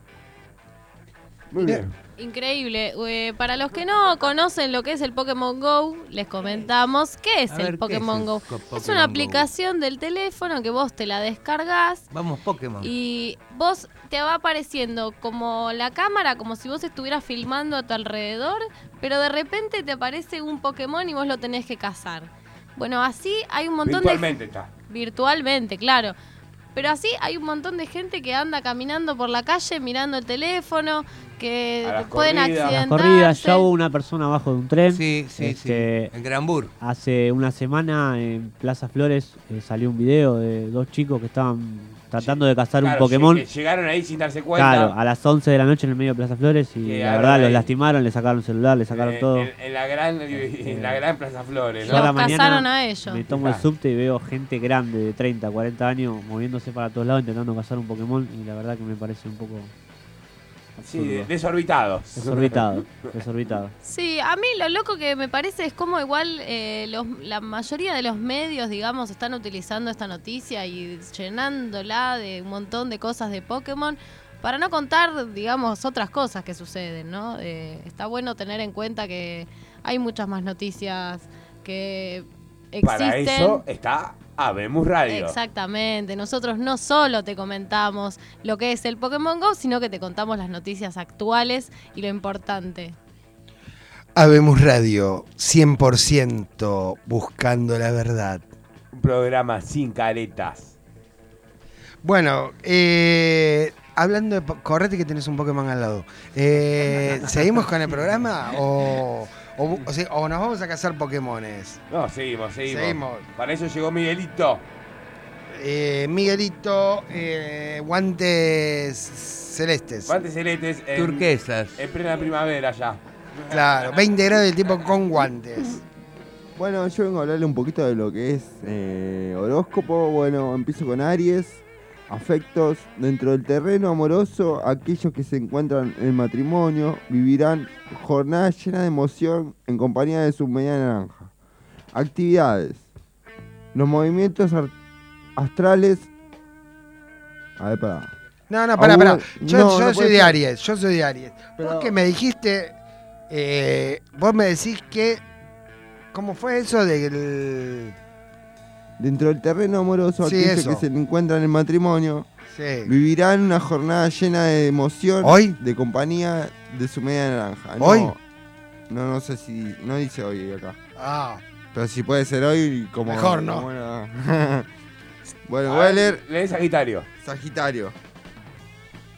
Muy bien. Increíble. Eh, para los que no conocen lo que es el Pokémon Go, les comentamos qué es A el ver, ¿qué Pokémon es Go. el co- Es Pokémon una Go? aplicación del teléfono que vos te la descargas Vamos, Pokémon. y vos te va apareciendo como la cámara, como si vos estuvieras filmando a tu alrededor, pero de repente te aparece un Pokémon y vos lo tenés que cazar. Bueno, así hay un montón Virtualmente de... está. Virtualmente, claro. Pero así hay un montón de gente que anda caminando por la calle mirando el teléfono, que A las pueden corridas. En las accidentarse. corridas ya hubo una persona abajo de un tren. Sí, sí, Este, sí. En Granbur. Hace una semana en Plaza Flores eh, salió un video de dos chicos que estaban tratando de cazar Claro, un Pokémon. lleg- Llegaron ahí sin darse cuenta. Claro, a las once de la noche en el medio de Plaza Flores y Que la agarraron verdad los ahí. lastimaron, le sacaron el celular, le sacaron en, todo. En, en la gran, en la gran Plaza Flores, Yo ¿no? a la Los mañana cazaron a ellos. me tomo el Claro. subte y veo gente grande de treinta, cuarenta años moviéndose para todos lados intentando cazar un Pokémon y la verdad que me parece un poco Sí, absurdo. desorbitados. Desorbitado, desorbitado. Sí, a mí lo loco que me parece es como igual eh, los- la mayoría de los medios, digamos, están utilizando esta noticia y llenándola de un montón de cosas de Pokémon para no contar, digamos, otras cosas que suceden, ¿no? Eh, está bueno tener en cuenta que hay muchas más noticias que existen. Para eso está Habemos Radio. Exactamente, nosotros no solo te comentamos lo que es el Pokémon Go, sino que te contamos las noticias actuales y lo importante. Habemos Radio, cien por ciento buscando la verdad. Un programa sin caretas. Bueno, eh, hablando de... po- Correte que tenés un Pokémon al lado. Eh, ¿Seguimos con el programa o, o, o sea, o nos vamos a cazar Pokémones? No, seguimos, seguimos. Seguimos. Para eso llegó Miguelito. Eh, Miguelito, eh, guantes celestes. Guantes celestes. En, Turquesas. En plena primavera ya. Claro, veinte grados del tipo con guantes. Bueno, yo vengo a hablarle un poquito de lo que es eh, horóscopo. Bueno, empiezo con Aries. Afectos. Dentro del terreno amoroso, aquellos que se encuentran en matrimonio vivirán jornadas llenas de emoción en compañía de su media naranja. Actividades. Los movimientos ar- astrales. A ver, pará. No, no, pará, pará. Yo, No, yo no soy puede de ser. Aries, yo soy de Aries. Pero- Vos que me dijiste, eh, vos me decís que, ¿cómo fue eso del... Dentro del terreno amoroso, Sí, aquellos eso. que se encuentran en matrimonio Sí. vivirán una jornada llena de emoción, ¿Hoy? de compañía de su media naranja. No, ¿Hoy? No, no sé si. No dice hoy acá. Ah, Pero si puede ser hoy, como. Mejor no. como una- bueno, A voy a ver, leer lee Sagitario. Sagitario.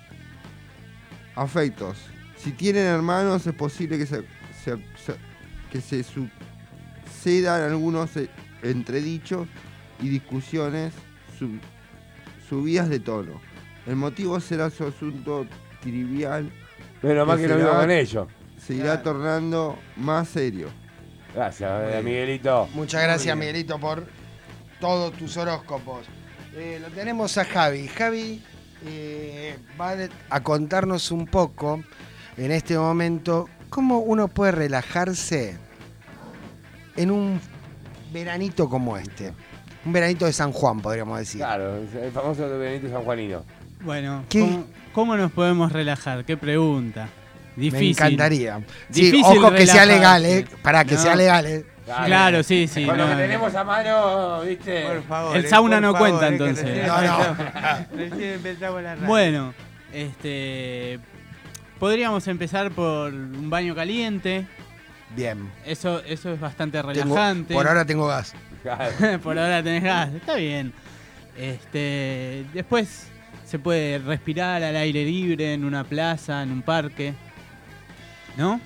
Afectos. Si tienen hermanos, es posible que se, se- se- que se sucedan algunos eh, entredichos y discusiones sub- subidas de tono. El motivo será su asunto trivial. Menos mal que no vivo con ellos. Se irá tornando más serio. Gracias, eh, Miguelito. Muchas gracias, Miguelito, por todos tus horóscopos. Eh, lo tenemos a Javi. Javi eh, va a contarnos un poco en este momento cómo uno puede relajarse en un veranito como este. Un veranito de San Juan, podríamos decir. Claro, el famoso veranito sanjuanino. Bueno, ¿Qué? ¿cómo, cómo nos podemos relajar? ¿Qué pregunta? Difícil. Me encantaría. Sí, Difícil ojo que sea relajarse. legal, ¿eh? Para que No. sea legal, ¿eh? Claro, Claro, sí, sí. Con lo no, que tenemos a mano, ¿viste? Por favor. El eh, sauna por no favor, cuenta, eh, que entonces. recién No, no. empezamos- Recién empezamos la radio. Bueno, este podríamos empezar por un baño caliente. Bien. Eso, eso es bastante Tengo- relajante. por ahora tengo gas. Claro. Por ahora tenés gas, está bien. Este, después se puede respirar al aire libre en una plaza, en un parque, ¿no?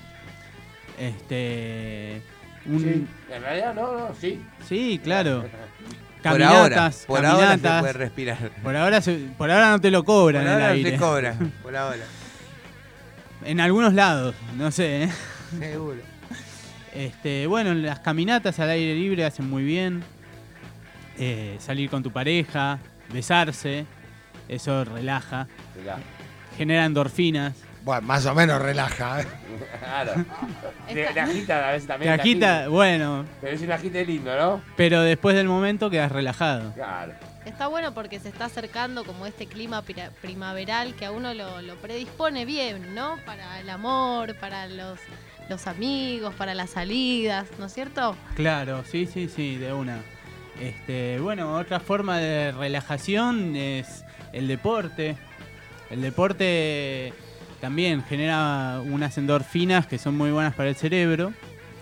Este, un- Sí, en realidad no, no, sí. sí, claro. Por ahora, Caminatas, por ahora se caminatas. puede respirar. Por ahora, se- por ahora no te lo cobran Por el ahora no aire. se cobra, por ahora. En algunos lados, no sé. ¿eh? Seguro. Este, bueno, las caminatas al aire libre hacen muy bien. Eh, salir con tu pareja, besarse, eso relaja. Mirá. Genera endorfinas. Bueno, más o menos relaja. ¿eh? Claro. Te, te agita a veces Te también. agita, bueno, Pero es un agite lindo, ¿no? pero después del momento quedas relajado. Claro. Está bueno porque se está acercando como este clima pira- primaveral que a uno lo, lo predispone bien, ¿no? Para el amor, para los, los amigos, para las salidas, ¿no es cierto? Claro, sí, sí, sí, de una. Este, bueno, otra forma de relajación es el deporte. El deporte también genera unas endorfinas que son muy buenas para el cerebro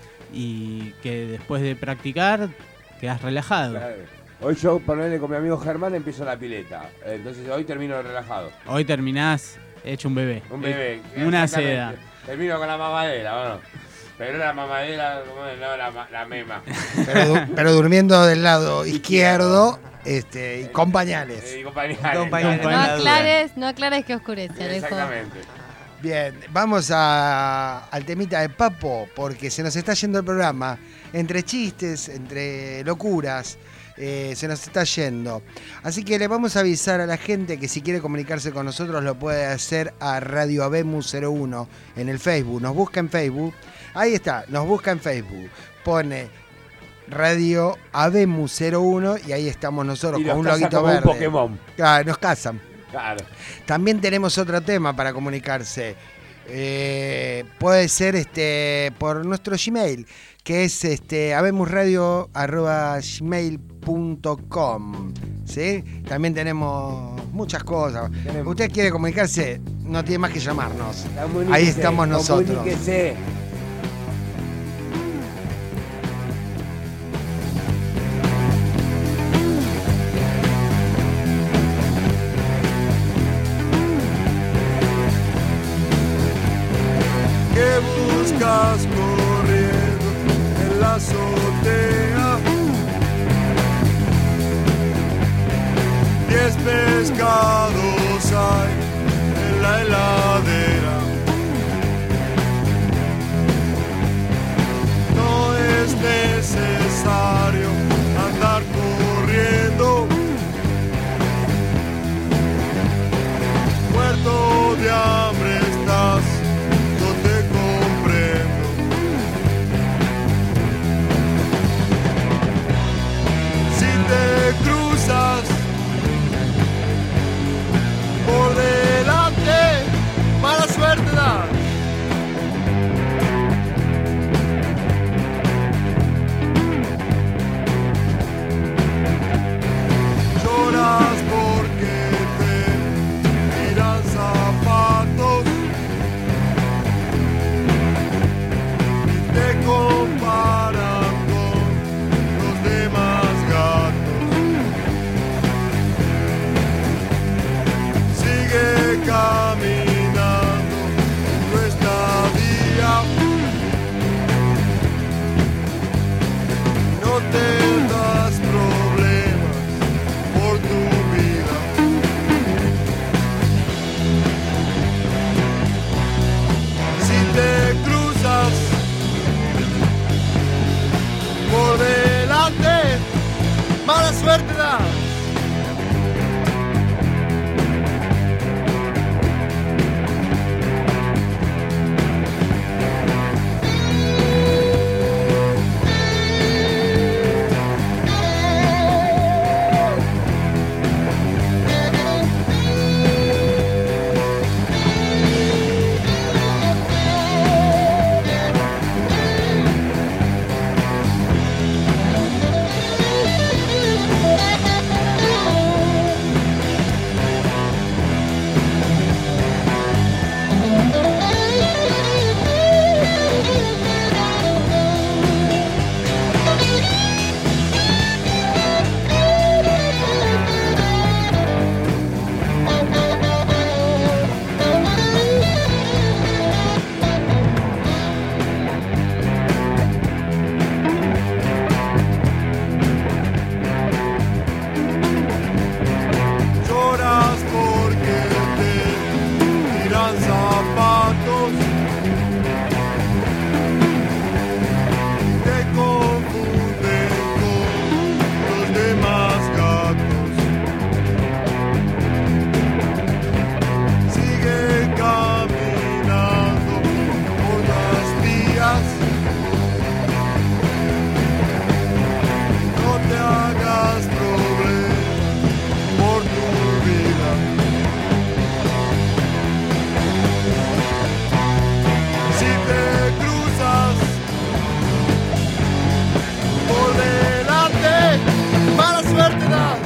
y que después de practicar quedas relajado. Claro. Hoy yo, ponerle con mi amigo Germán, empiezo la pileta. Entonces hoy termino relajado. Hoy terminás hecho un bebé. Un bebé. Eh, Una exactamente. seda. Termino con la mamadera, bueno. Pero la mamadera, ¿cómo es? No, la, ma- la mema. Pero, du- pero durmiendo del lado izquierdo este, y con pañales. Eh, y compañeros. Con pañales. No la duda. aclares, no aclares que oscurece, Alejo. Exactamente. Bien, vamos a, al temita de Papo, porque se nos está yendo el programa. Entre chistes, entre locuras, eh, se nos está yendo. Así que le vamos a avisar a la gente que si quiere comunicarse con nosotros lo puede hacer a Radio Abemu cero uno en el Facebook. Nos busca en Facebook. Ahí está, nos busca en Facebook. Pone Radio Abemu cero uno y ahí estamos nosotros Y con nos un casa loguito como un verde. Pokémon. Ah, nos casan. Claro. También tenemos otro tema para comunicarse. Eh, puede ser este por nuestro Gmail, que es este abemusradio arroba gmail punto com. ¿Sí? También tenemos muchas cosas. Tenemos. Usted quiere comunicarse, no tiene más que llamarnos. Comuníquese, Ahí estamos nosotros. comuníquese. ¿Qué buscas corriendo en la azotea? Diez pescados hay en la heladera. No es necesario andar corriendo. Muerto de hambre estás, yo te comprendo. Si te cruzas por delante te das problemas por tu vida. Si te cruzas por delante, mala suerte das. Lloras porque te tiran zapatos, te confunden con los demás gatos. Sigue caminando por las vías, no te hagas problemas por tu vida. Si te cruzas por delante, mala suerte das.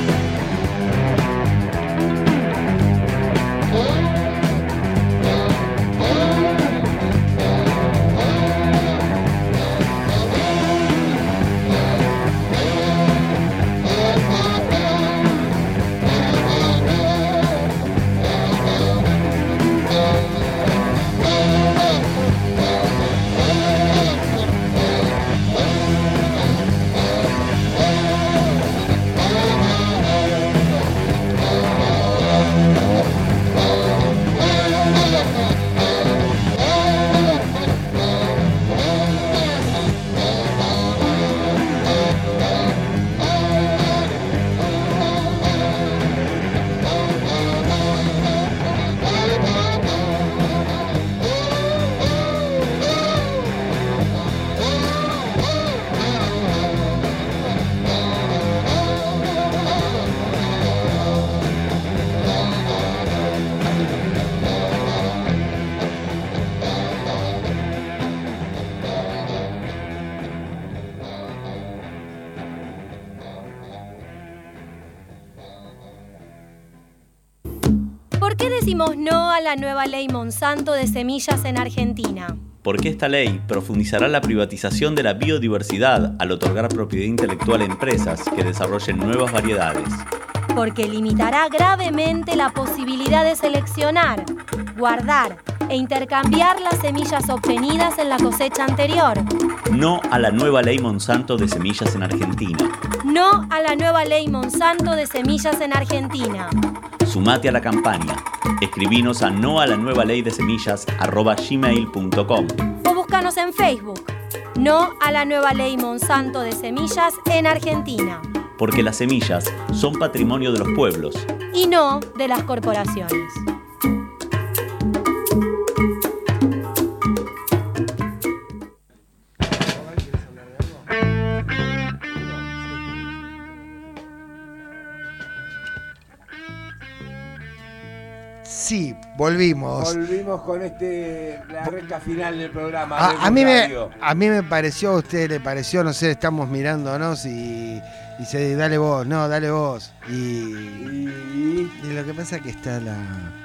¿Por qué decimos no a la nueva ley Monsanto de semillas en Argentina? Porque esta ley profundizará la privatización de la biodiversidad al otorgar propiedad intelectual a empresas que desarrollen nuevas variedades. Porque limitará gravemente la posibilidad de seleccionar, guardar e intercambiar las semillas obtenidas en la cosecha anterior. No a la nueva ley Monsanto de semillas en Argentina. No a la nueva ley Monsanto de semillas en Argentina. Sumate a la campaña. Escribinos a no a la nueva ley de semillas arroba gmail punto com o búscanos en Facebook. No a la nueva ley Monsanto de semillas en Argentina. Porque las semillas son patrimonio de los pueblos y no de las corporaciones. Sí, volvimos. Volvimos con este la recta final del programa. A, a, mí me, a mí me pareció, a usted le pareció, no sé, estamos mirándonos y dice, dale vos, no, dale vos. Y, y, y lo que pasa es que está la...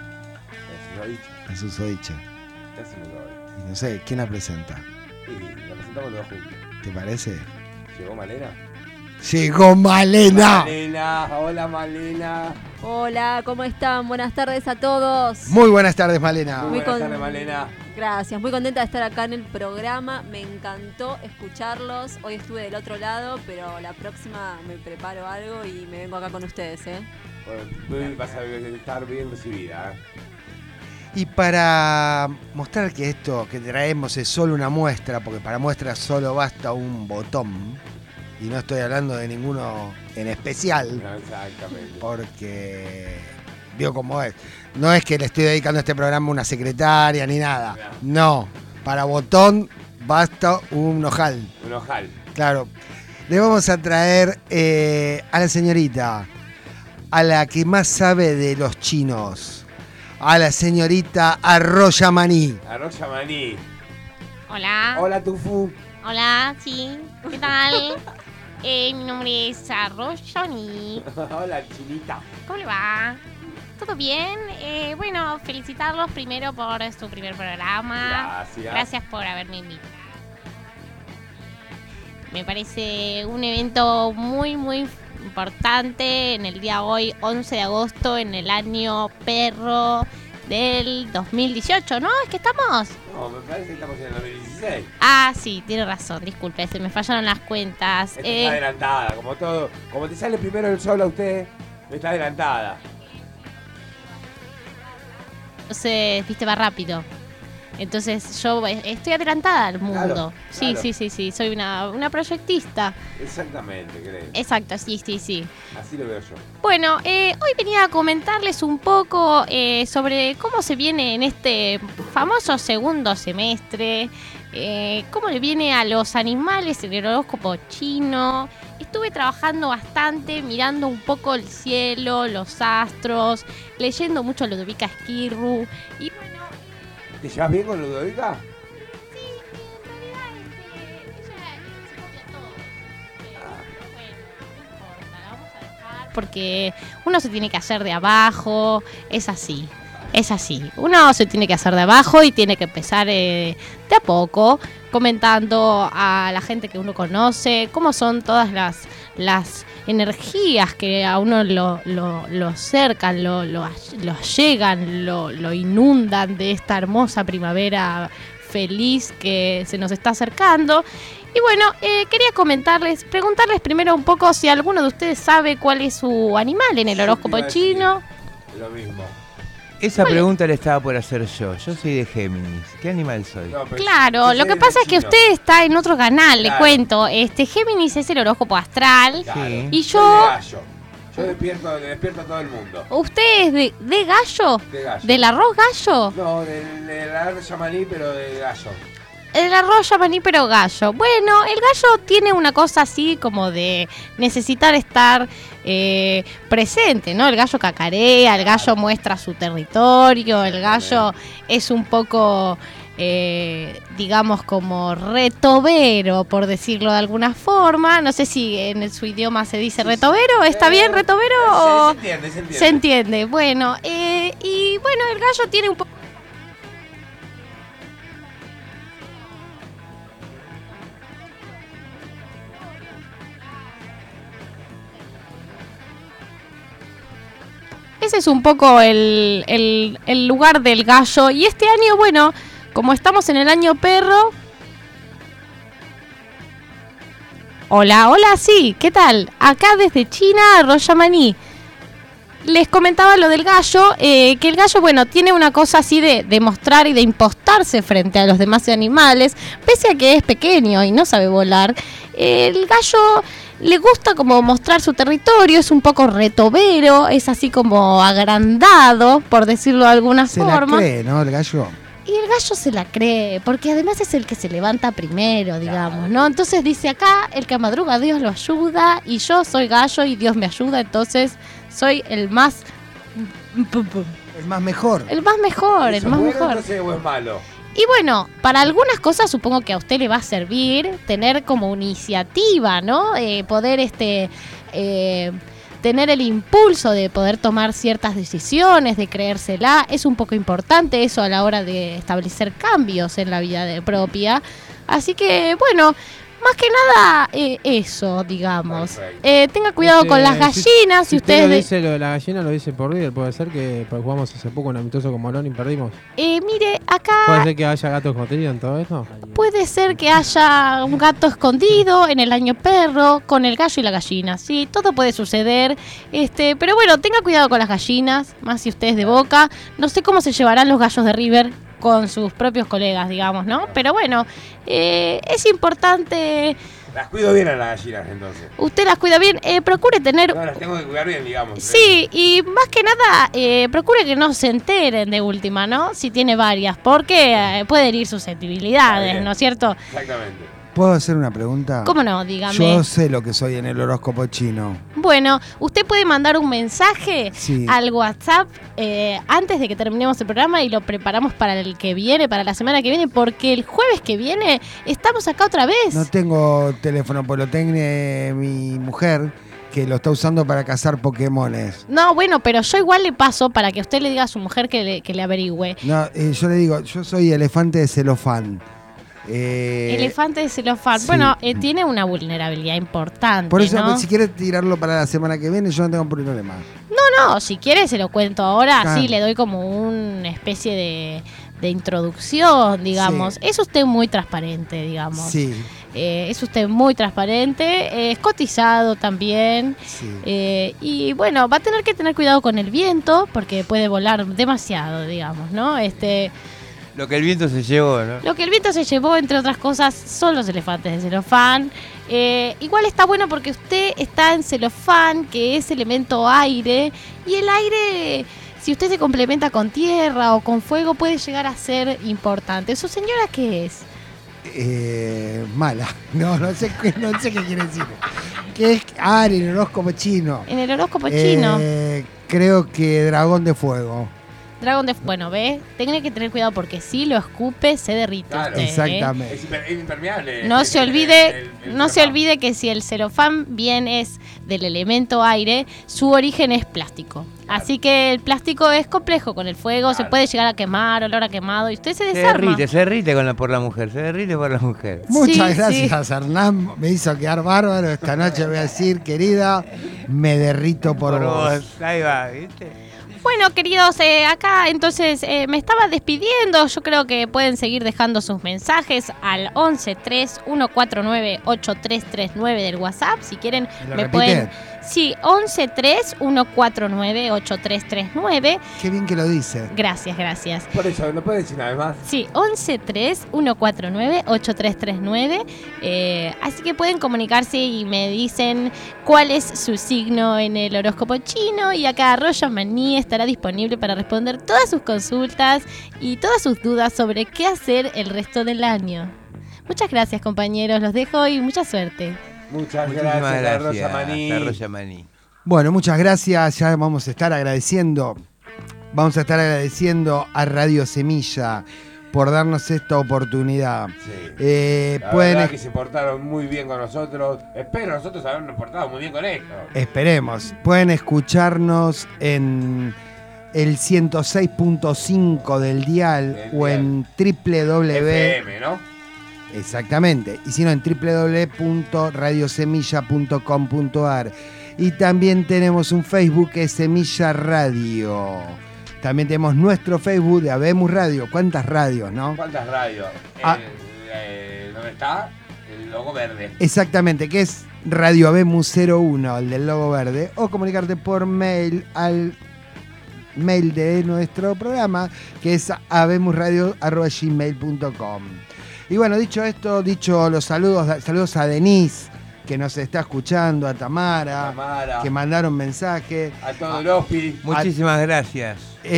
La susodicha. Y no sé, ¿quién la presenta? Y la presentamos los dos juntos. ¿Te parece? ¿Llegó Malena? ¡Llegó Malena! Malena, hola Malena. Hola, ¿cómo están? Buenas tardes a todos. Muy buenas tardes, Malena. Muy buenas Muy con... tardes, Malena. Gracias, muy contenta de estar acá en el programa. Me encantó escucharlos. Hoy estuve del otro lado, pero la próxima me preparo algo y me vengo acá con ustedes, ¿eh? Bueno, tú vas a estar bien recibida, ¿eh? Y para mostrar que esto que traemos es solo una muestra, porque para muestra solo basta un botón, y no estoy hablando de ninguno en especial, No, exactamente. porque vio cómo es. No es que le estoy dedicando a este programa a una secretaria ni nada. No, para botón basta un ojal. Un ojal. Claro. Le vamos a traer eh, a la señorita, a la que más sabe de los chinos, a la señorita Arroya Maní. Arroya Maní. Hola. Hola, Tufu. Hola, sí. ¿Qué tal? eh, mi nombre es Arroyoni. Hola, chinita. ¿Cómo le va? ¿Todo bien? Eh, bueno, felicitarlos primero por su primer programa. Gracias. Gracias por haberme invitado. Me parece un evento muy, muy importante en el día hoy, once de agosto, en el año perro del dos mil dieciocho, ¿no? ¿Es que estamos? No, me parece que estamos en el dos mil dieciséis. Ah, sí, tiene razón, disculpe, se me fallaron las cuentas. Esta Eh, está adelantada, como todo. Como te sale primero el sol a usted, está adelantada. Entonces, viste, va rápido. Entonces yo eh, estoy adelantada al mundo. Claro, sí, claro. sí, sí, sí, soy una, una proyectista. Exactamente, creo. Exacto, sí, sí, sí. Así lo veo yo. Bueno, eh, hoy venía a comentarles un poco eh, sobre cómo se viene en este famoso segundo semestre, eh, cómo le viene a los animales en el horóscopo chino. Estuve trabajando bastante, mirando un poco el cielo, los astros, leyendo mucho Ludovica Esquirru y bueno, ¿Te llevas bien con Ludovica? porque uno se tiene que hacer de abajo, es así, es así. Uno se tiene que hacer de abajo y tiene que empezar eh, de a poco, comentando a la gente que uno conoce, cómo son todas las, las energías que a uno lo, lo, lo cercan, lo, lo, lo llegan, lo, lo inundan de esta hermosa primavera feliz que se nos está acercando. Y bueno, eh, quería comentarles, preguntarles primero un poco si alguno de ustedes sabe cuál es su animal en el horóscopo chino. Lo mismo. Esa pregunta le estaba por hacer yo. Yo soy de Géminis. ¿Qué animal soy? No, pero Claro, yo lo soy que de pasa es que chino. usted está en otro canal, le Claro. cuento. Este Géminis es el horóscopo astral. Claro. Y Soy yo, de gallo. Yo despierto, despierto a todo el mundo. ¿usted es de, de gallo? De gallo. ¿Del arroz gallo? No, del de la Arroya Maní, pero de gallo. El arroz yamaní pero gallo. Bueno, el gallo tiene una cosa así como de necesitar estar eh, presente, ¿no? El gallo cacarea, el gallo muestra su territorio, el gallo es un poco, eh, digamos, como retobero, por decirlo de alguna forma. No sé si en su idioma se dice retobero. ¿Está bien retobero? Se, o- se entiende, se entiende. Se entiende. Bueno, eh, y bueno, el gallo tiene un poco... Ese es un poco el, el, el lugar del gallo. Y este año, bueno, como estamos en el año perro... Hola, hola, sí, ¿qué tal? Acá desde China, Royamaní. Les comentaba lo del gallo, eh, que el gallo, bueno, tiene una cosa así de, de mostrar y de impostarse frente a los demás animales, pese a que es pequeño y no sabe volar. Eh, el gallo le gusta como mostrar su territorio, es un poco retobero, es así como agrandado, por decirlo de alguna Se forma. la cree, ¿no? El gallo. Y el gallo se la cree, porque además es el que se levanta primero, digamos, ¿no? Entonces dice acá, el que madruga Dios lo ayuda, y yo soy gallo y Dios me ayuda, entonces soy el más... El más mejor. El más mejor, el ¿Eso más es bueno, mejor. entonces, o es malo? Y bueno, para algunas cosas supongo que a usted le va a servir tener como iniciativa, ¿no? Eh, poder este eh, tener el impulso de poder tomar ciertas decisiones, de creérsela. Es un poco importante eso a la hora de establecer cambios en la vida de propia. Así que, bueno, más que nada eh, eso, digamos. Perfecto. Eh, tenga cuidado Este, con las gallinas, si, si usted ustedes... lo de- dice lo de la gallina, lo dice por River, puede ser que porque jugamos hace poco un amistoso con Morón y perdimos. Eh, mire, Puede acá ser que haya gatos escondidos en todo esto. puede ser que haya un gato escondido en el año perro, con el gallo y la gallina. Sí, todo puede suceder. Este, pero bueno, tenga cuidado con las gallinas, más si ustedes de Boca. No sé cómo se llevarán los gallos de River con sus propios colegas, digamos, ¿no? Pero bueno, eh, es importante. Las cuido bien a las gallinas, entonces. Usted las cuida bien, eh, procure tener... No, las tengo que cuidar bien, digamos. Sí, y más que nada, eh, procure que no se enteren de última, ¿no? Si tiene varias, porque eh, puede herir susceptibilidades, ¿no es cierto? Exactamente. ¿Puedo hacer una pregunta? ¿Cómo no? Dígame. Yo sé lo que soy en el horóscopo chino. Bueno, usted puede mandar un mensaje Sí. al WhatsApp eh, antes de que terminemos el programa y lo preparamos para el que viene, para la semana que viene, porque el jueves que viene estamos acá otra vez. No tengo teléfono, pues lo tiene mi mujer, que lo está usando para cazar Pokémones. No, bueno, pero yo igual le paso para que usted le diga a su mujer que le, que le averigüe. No, eh, yo le digo, yo soy elefante de celofán. Eh, Elefante de celofán. sí. Bueno, eh, tiene una vulnerabilidad importante, Por eso, ¿no? pues, si quieres tirarlo para la semana que viene, yo no tengo problema. No, no, si quiere se lo cuento ahora, Claro. sí, le doy como una especie de, de introducción, digamos. Es usted muy transparente, digamos. Sí, Eh, es usted muy transparente, eh, es cotizado también. sí. Eh, y bueno, va a tener que tener cuidado con el viento, porque puede volar demasiado, digamos, ¿no? Este, Lo que el viento se llevó, ¿no? lo que el viento se llevó, entre otras cosas, son los elefantes de celofán. Eh, igual está bueno porque usted está en celofán, que es elemento aire, y el aire, si usted se complementa con tierra o con fuego, puede llegar a ser importante. ¿Su señora qué es? Eh, mala. No, no sé, qué- no sé qué quiere decir. ¿Qué es? Ah, en el horóscopo chino. En el horóscopo chino. Eh, creo que dragón de fuego. Dragón de... Bueno, ¿ve? Tiene que tener cuidado porque si lo escupe, se derrite Claro. usted, ¿eh? Exactamente. Es, hiper- es impermeable. No El- se el- olvide, el- el no se celofán. olvide que si el celofán bien es del elemento aire, su origen es plástico. Así que el plástico es complejo con el fuego, se puede llegar a quemar, olor a quemado, y usted se Se desarma. derrite, se derrite con la, por la mujer, se derrite por la mujer. Muchas Sí, gracias, Hernán. Me hizo quedar bárbaro. Esta noche voy a decir, querida, me derrito por, Por vos. vos, ahí va, ¿viste? Bueno, queridos, eh, acá entonces eh, me estaba despidiendo. Yo creo que pueden seguir dejando sus mensajes al once tres uno cuatro nueve ocho tres tres nueve del WhatsApp. Si quieren, ¿Me lo me repite? pueden. Sí, once tres uno cuatro nueve ocho tres tres nueve. Qué bien que lo dice. Gracias, gracias. Por eso, ¿no puede decir nada más? Sí, once tres uno cuatro nueve ocho tres tres nueve. Eh, así que pueden comunicarse y me dicen cuál es su signo en el horóscopo chino. Y acá Roger Maní estará disponible para responder todas sus consultas y todas sus dudas sobre qué hacer el resto del año. Muchas gracias, compañeros. Los dejo y mucha suerte. Muchas Muchísimas gracias, la gracias, Rosa Maní. la Rosa Maní. Bueno, muchas gracias. Ya vamos a estar agradeciendo. Vamos a estar agradeciendo a Radio Semilla por darnos esta oportunidad. Sí. Eh, La pueden verdad que se portaron muy bien con nosotros. Espero nosotros habernos portado muy bien con esto. Esperemos. Pueden escucharnos en el ciento seis punto cinco del dial Del o en w w w. F M, ¿no? Exactamente. Y si no, en w w w punto radio semilla punto com punto a r. Y también tenemos un Facebook que es Semilla Radio. También tenemos nuestro Facebook de Habemos Radio. ¿Cuántas radios, no? ¿Cuántas radios? Ah. El, eh, ¿Dónde está? El logo verde. Exactamente, que es Radio Habemos cero uno, el del logo verde. O comunicarte por mail al mail de nuestro programa, que es habemosradio arroba gmail punto com. Y bueno, dicho esto, dicho los saludos, saludos a Denise, que nos está escuchando, a Tamara, Tamara. que mandaron mensaje. A todo el OSPI. Muchísimas gracias.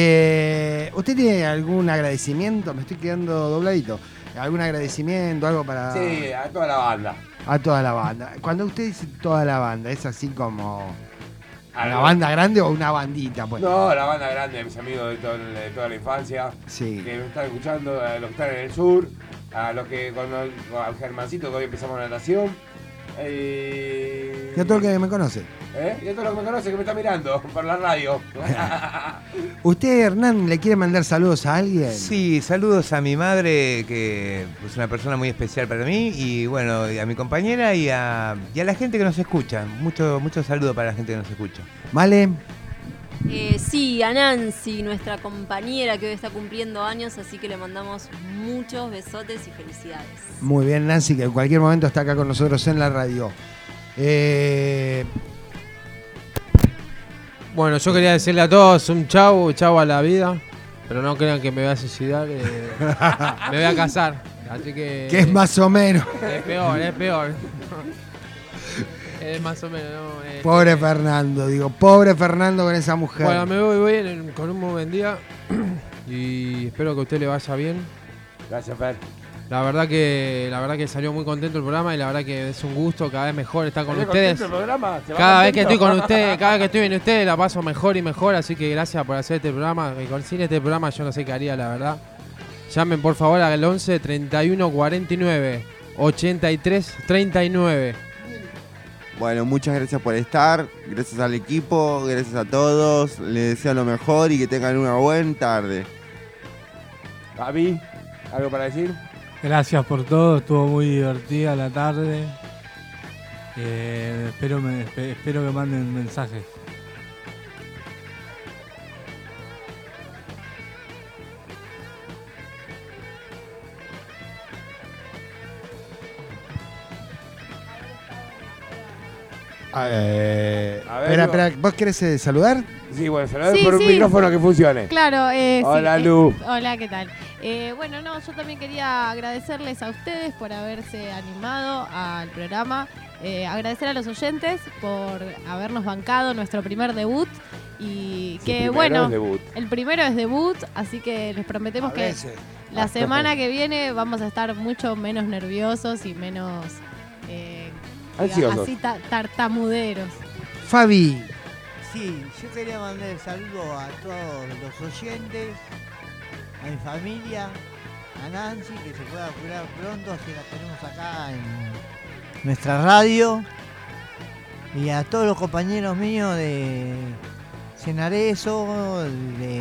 Eh, ¿Usted tiene algún agradecimiento? Me estoy quedando dobladito. ¿Algún agradecimiento, algo para...? Sí, a toda la banda. A toda la banda. Cuando usted dice toda la banda, ¿es así como una Algo- banda grande o una bandita? Pues? No, la banda grande, mis amigos de, todo el- de toda la infancia. Sí. Que me están escuchando, a los que están en el sur, a los que con, el- con al Germancito que hoy empezamos natación. Eh... Y otro que me conoce. ¿Eh? Y otro que me conoce que me está mirando por la radio. ¿Usted, Hernán, le quiere mandar saludos a alguien? Sí, saludos a mi madre, que es una persona muy especial para mí, y bueno, y a mi compañera y a, y a la gente que nos escucha. Mucho, mucho saludo para la gente que nos escucha. ¿Vale? Eh, sí, a Nancy, nuestra compañera que hoy está cumpliendo años, así que le mandamos muchos besotes y felicidades. Muy bien, Nancy, que en cualquier momento está acá con nosotros en la radio. Eh... Bueno, yo quería decirle a todos un chau, chau a la vida, pero no crean que me voy a suicidar, eh, me voy a casar, así que... Que es más o menos. Es peor, es peor. Es más o menos, ¿no? Este, Pobre Fernando, digo, pobre Fernando con esa mujer. Bueno, me voy, voy en- con un muy buen día y espero que a usted le vaya bien. Gracias, Fer. La verdad que la verdad que salió muy contento el programa y la verdad que es un gusto, cada vez mejor estar con ¿Salió ustedes. contento el programa? ¿Se va Cada vez que contento? estoy con ustedes, cada vez que estoy en ustedes la paso mejor y mejor, así que gracias por hacer este programa. Que con- Sin este programa yo no sé qué haría, la verdad. Llamen por favor al once treinta y uno cuarenta y nueve ochenta y tres treinta y nueve. Bueno, muchas gracias por estar, gracias al equipo, gracias a todos, les deseo lo mejor y que tengan una buena tarde. Gaby, ¿algo para decir? Gracias por todo, estuvo muy divertida la tarde. Eh, espero, me, espe- espero que manden mensajes. Eh, A ver, espera, digo- espera, ¿vos querés eh, saludar? Sí, bueno, saludar Sí, por un sí. micrófono que funcione. Claro, eh, sí, Hola, eh, Lu. hola, ¿qué tal? Eh, bueno, no, yo también quería agradecerles a ustedes por haberse animado al programa, eh, agradecer a los oyentes por habernos bancado nuestro primer debut y Su que primero bueno, es debut. el primero es debut, así que les prometemos A que veces. la semana que viene vamos a estar mucho menos nerviosos y menos eh, Ansiosos. así ta- tartamuderos. Fabi, Sí, yo quería mandar el saludo a todos los oyentes, a mi familia, a Nancy, que se pueda curar pronto, así la tenemos acá en nuestra radio, y a todos los compañeros míos de Cenarezo de,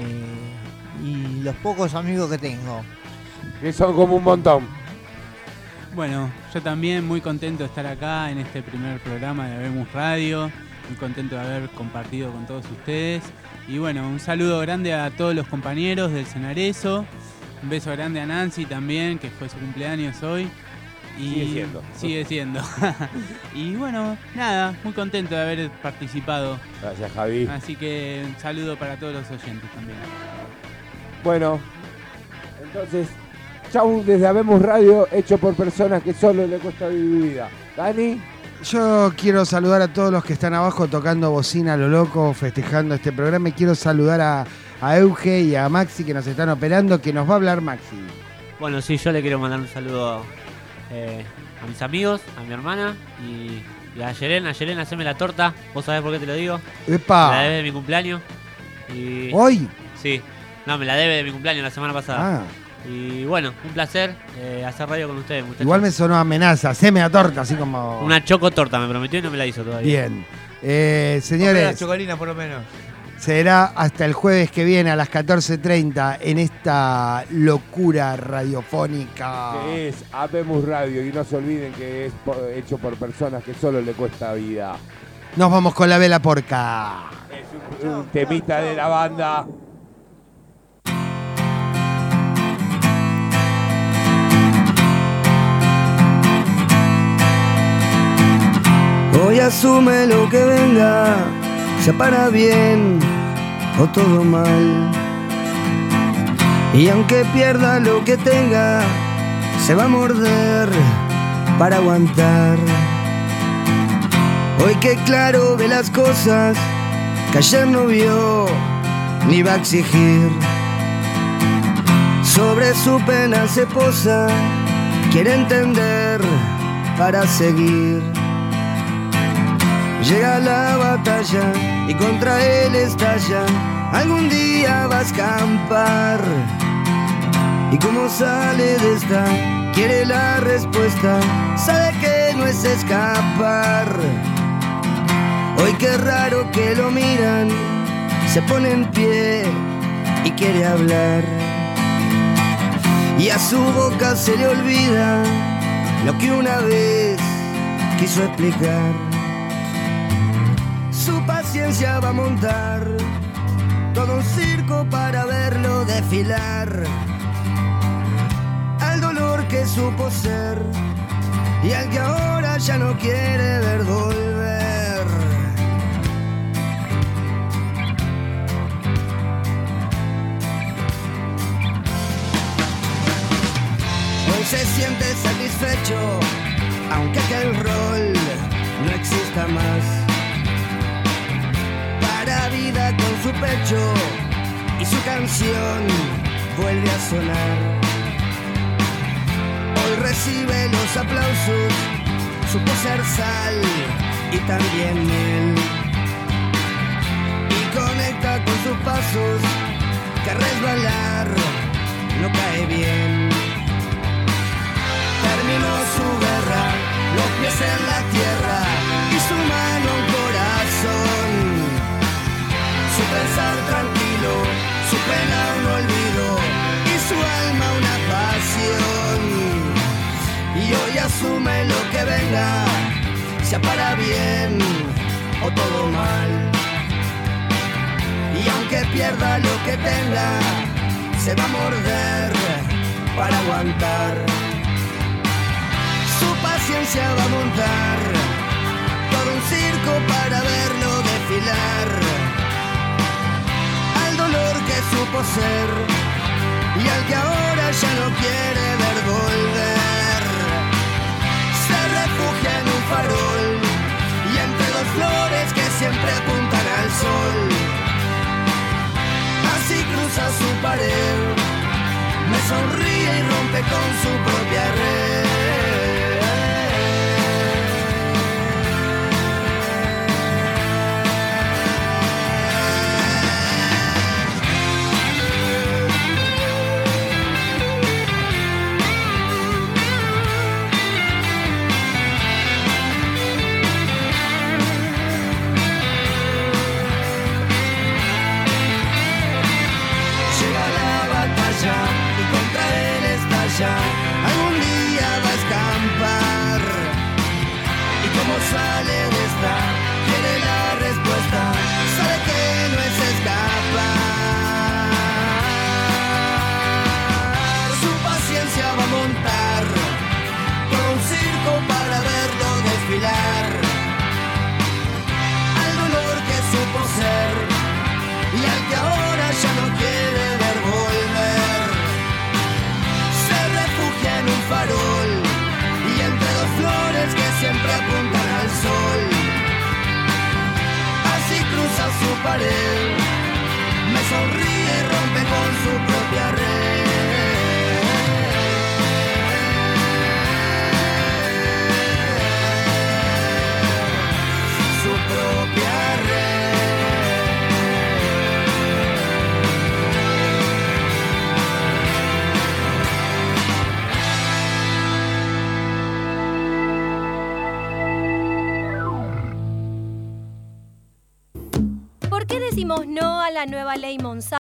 y los pocos amigos que tengo. Que son como un montón. Bueno, yo también muy contento de estar acá en este primer programa de Habemos Radio, muy contento de haber compartido con todos ustedes. Y bueno, un saludo grande a todos los compañeros del Cenarezo, un beso grande a Nancy también, que fue su cumpleaños hoy. Y Sigue siendo. Sigue siendo. Y bueno, nada, muy contento de haber participado. Gracias, Javi. Así que un saludo para todos los oyentes también. Bueno, entonces, chau desde Habemos Radio, hecho por personas que solo le cuesta vivir vida. Dani, yo quiero saludar a todos los que están abajo tocando bocina a lo loco, festejando este programa. Y quiero saludar a, a Euge y a Maxi que nos están operando, que nos va a hablar Maxi. Bueno, sí, yo le quiero mandar un saludo eh, a mis amigos, a mi hermana y, y a Yeren. A Yeren, haceme la torta. ¿Vos sabés por qué te lo digo? ¡Epa! Me la debe de mi cumpleaños. Y... ¿Hoy? Sí. No, me la debe de mi cumpleaños la semana pasada. Ah. Y bueno, un placer eh, hacer radio con ustedes, muchachos. Igual me sonó amenaza, haceme la torta, así como... Una chocotorta me prometió y no me la hizo todavía. Bien. Eh, Compré la señores, chocolina por lo menos. será hasta el jueves que viene a las catorce treinta en esta locura radiofónica. que es Habemos Radio, y no se olviden que es po- hecho por personas que solo le cuesta vida. Nos vamos con la vela porca. Es un, un temita de la banda. Hoy asume lo que venga, sea para bien o todo mal. Y aunque pierda lo que tenga, se va a morder para aguantar. Hoy que claro ve las cosas que ayer no vio ni va a exigir. Sobre su pena se posa, quiere entender para seguir. Llega la batalla y contra él estalla. Algún día va a escampar. Y como sale de esta, quiere la respuesta. Sabe que no no es escapar. Hoy qué raro que lo miran, se pone en pie y quiere hablar. Y a su boca se le olvida lo que una vez quiso explicar. Su paciencia va a montar todo un circo para verlo desfilar. Al dolor que supo ser y al que ahora ya no quiere ver volver. Hoy se siente satisfecho, aunque aquel rol no exista más. Para vida con su pecho y su canción vuelve a sonar. Hoy recibe los aplausos, supo ser sal y también miel. Y conecta con sus pasos, que resbalar no cae bien. Terminó su guerra, los pies en la tierra y su mano un corazón. Su pensar tranquilo, su pena un olvido y su alma una pasión. Y hoy asume lo que venga, sea para bien o todo mal. Y aunque pierda lo que tenga, se va a morder para aguantar. Su paciencia va a montar todo un circo para verlo desfilar. Al dolor que supo ser y al que ahora ya no quiere ver volver. Se refugia en un farol y entre dos flores que siempre apuntan al sol. Así cruza su pared, me sonríe y rompe con su propia red. Algún día va a escampar y como sale de esta quiere la respuesta, sabe que no es escapar. Su paciencia va a montar todo un circo para verlo desfilar. Al dolor que supo ser y al que ahora ya no quiere ver volver. En un farol y entre dos flores que siempre apuntan al sol. Así cruza su pared, me sonríe y rompe con su propia red. Su propia red. ¿Por qué decimos no a la nueva ley Monsanto?